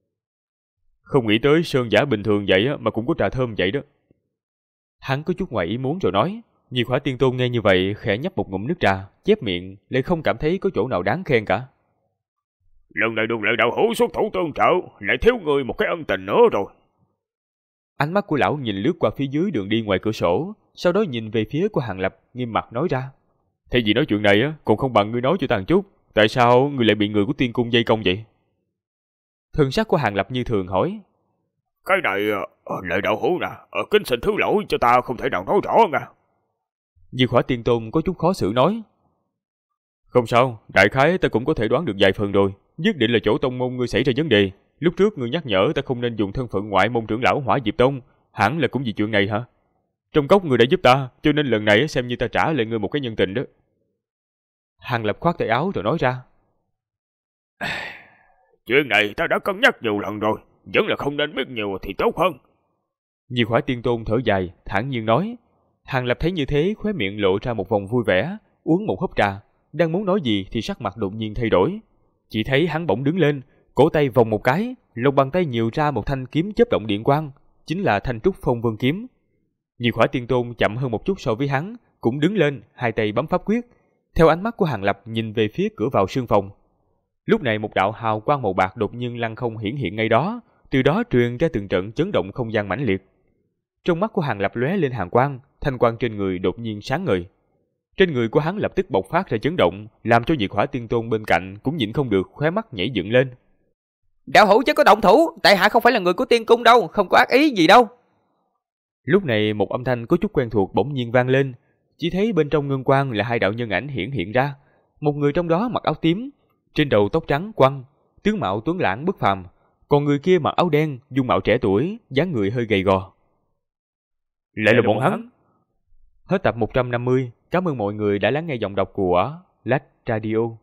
Không nghĩ tới sơn giả bình thường vậy mà cũng có trà thơm vậy đó. Hắn có chút ngoài ý muốn rồi nói. Diệt Hỏa Tiên Tôn nghe như vậy khẽ nhấp một ngụm nước trà, chép miệng, lại không cảm thấy có chỗ nào đáng khen cả.
Lần này được Lợi đậu hũ xuất thủ tương trợ, lại thiếu người một cái ân tình nữa rồi.
Ánh mắt của lão nhìn lướt qua phía dưới đường đi ngoài cửa sổ, sau đó nhìn về phía của Hàng Lập, nghiêm mặt nói ra. Thế gì nói chuyện này còn không bằng ngươi nói cho ta một chút, tại sao ngươi lại bị người của Tiên Cung dây công vậy? Thần sắc của Hàng Lập như thường hỏi.
Cái này, Lợi đậu hũ nè, kính xin thứ lỗi cho ta không thể nào nói rõ nha.
Diệt Hỏa Tiên Tôn có chút khó xử nói. Không sao, đại khái ta cũng có thể đoán được vài phần rồi, nhất định là chỗ tông môn ngươi xảy ra vấn đề. Lúc trước ngươi nhắc nhở ta không nên dùng thân phận ngoại môn trưởng lão Hỏa Diệp Tông, hẳn là cũng vì chuyện này hả? Trong cốc ngươi đã giúp ta, cho nên lần này xem như ta trả lại ngươi một cái nhân tình đó. Hàng Lập khoát tay áo rồi nói ra.
Chuyện này ta đã cân nhắc nhiều lần rồi, vẫn là không nên biết nhiều thì tốt hơn.
Diệt Hỏa Tiên Tôn thở dài, thản nhiên nói. Hàng Lập thấy như thế, khóe miệng lộ ra một vòng vui vẻ, uống một hớp trà, đang muốn nói gì thì sắc mặt đột nhiên thay đổi. Chỉ thấy hắn bỗng đứng lên, cổ tay vòng một cái, lòng bàn tay nhiều ra một thanh kiếm chớp động điện quang, chính là thanh trúc phong vân kiếm. Diệt Hỏa Tiên Tôn chậm hơn một chút so với hắn, cũng đứng lên, hai tay bấm pháp quyết, theo ánh mắt của Hàng Lập nhìn về phía cửa vào sương phòng. Lúc này một đạo hào quang màu bạc đột nhiên lăng không hiển hiện ngay đó, từ đó truyền ra từng trận chấn động không gian mãnh liệt. Trong mắt của Hàng Lập lóe lên hàn quang, thanh quang trên người đột nhiên sáng ngời. Trên người của hắn lập tức bộc phát ra chấn động, làm cho Diệt Hỏa Tiên Tôn bên cạnh cũng nhịn không được khóe mắt nhảy dựng lên.
Đạo hữu chứ có động thủ, tại hạ không phải là người của Tiên Cung đâu, không có ác ý gì đâu.
Lúc này một âm thanh có chút quen thuộc bỗng nhiên vang lên, chỉ thấy bên trong ngân quang là hai đạo nhân ảnh hiển hiện ra. Một người trong đó mặc áo tím, trên đầu tóc trắng quăn, tướng mạo tuấn lãng bất phàm, còn người kia mặc áo đen, dung mạo trẻ tuổi, dáng người hơi gầy gò. Lại là bọn hắn. Hết tập 150, cảm ơn mọi người đã lắng nghe giọng đọc của Lách Radio.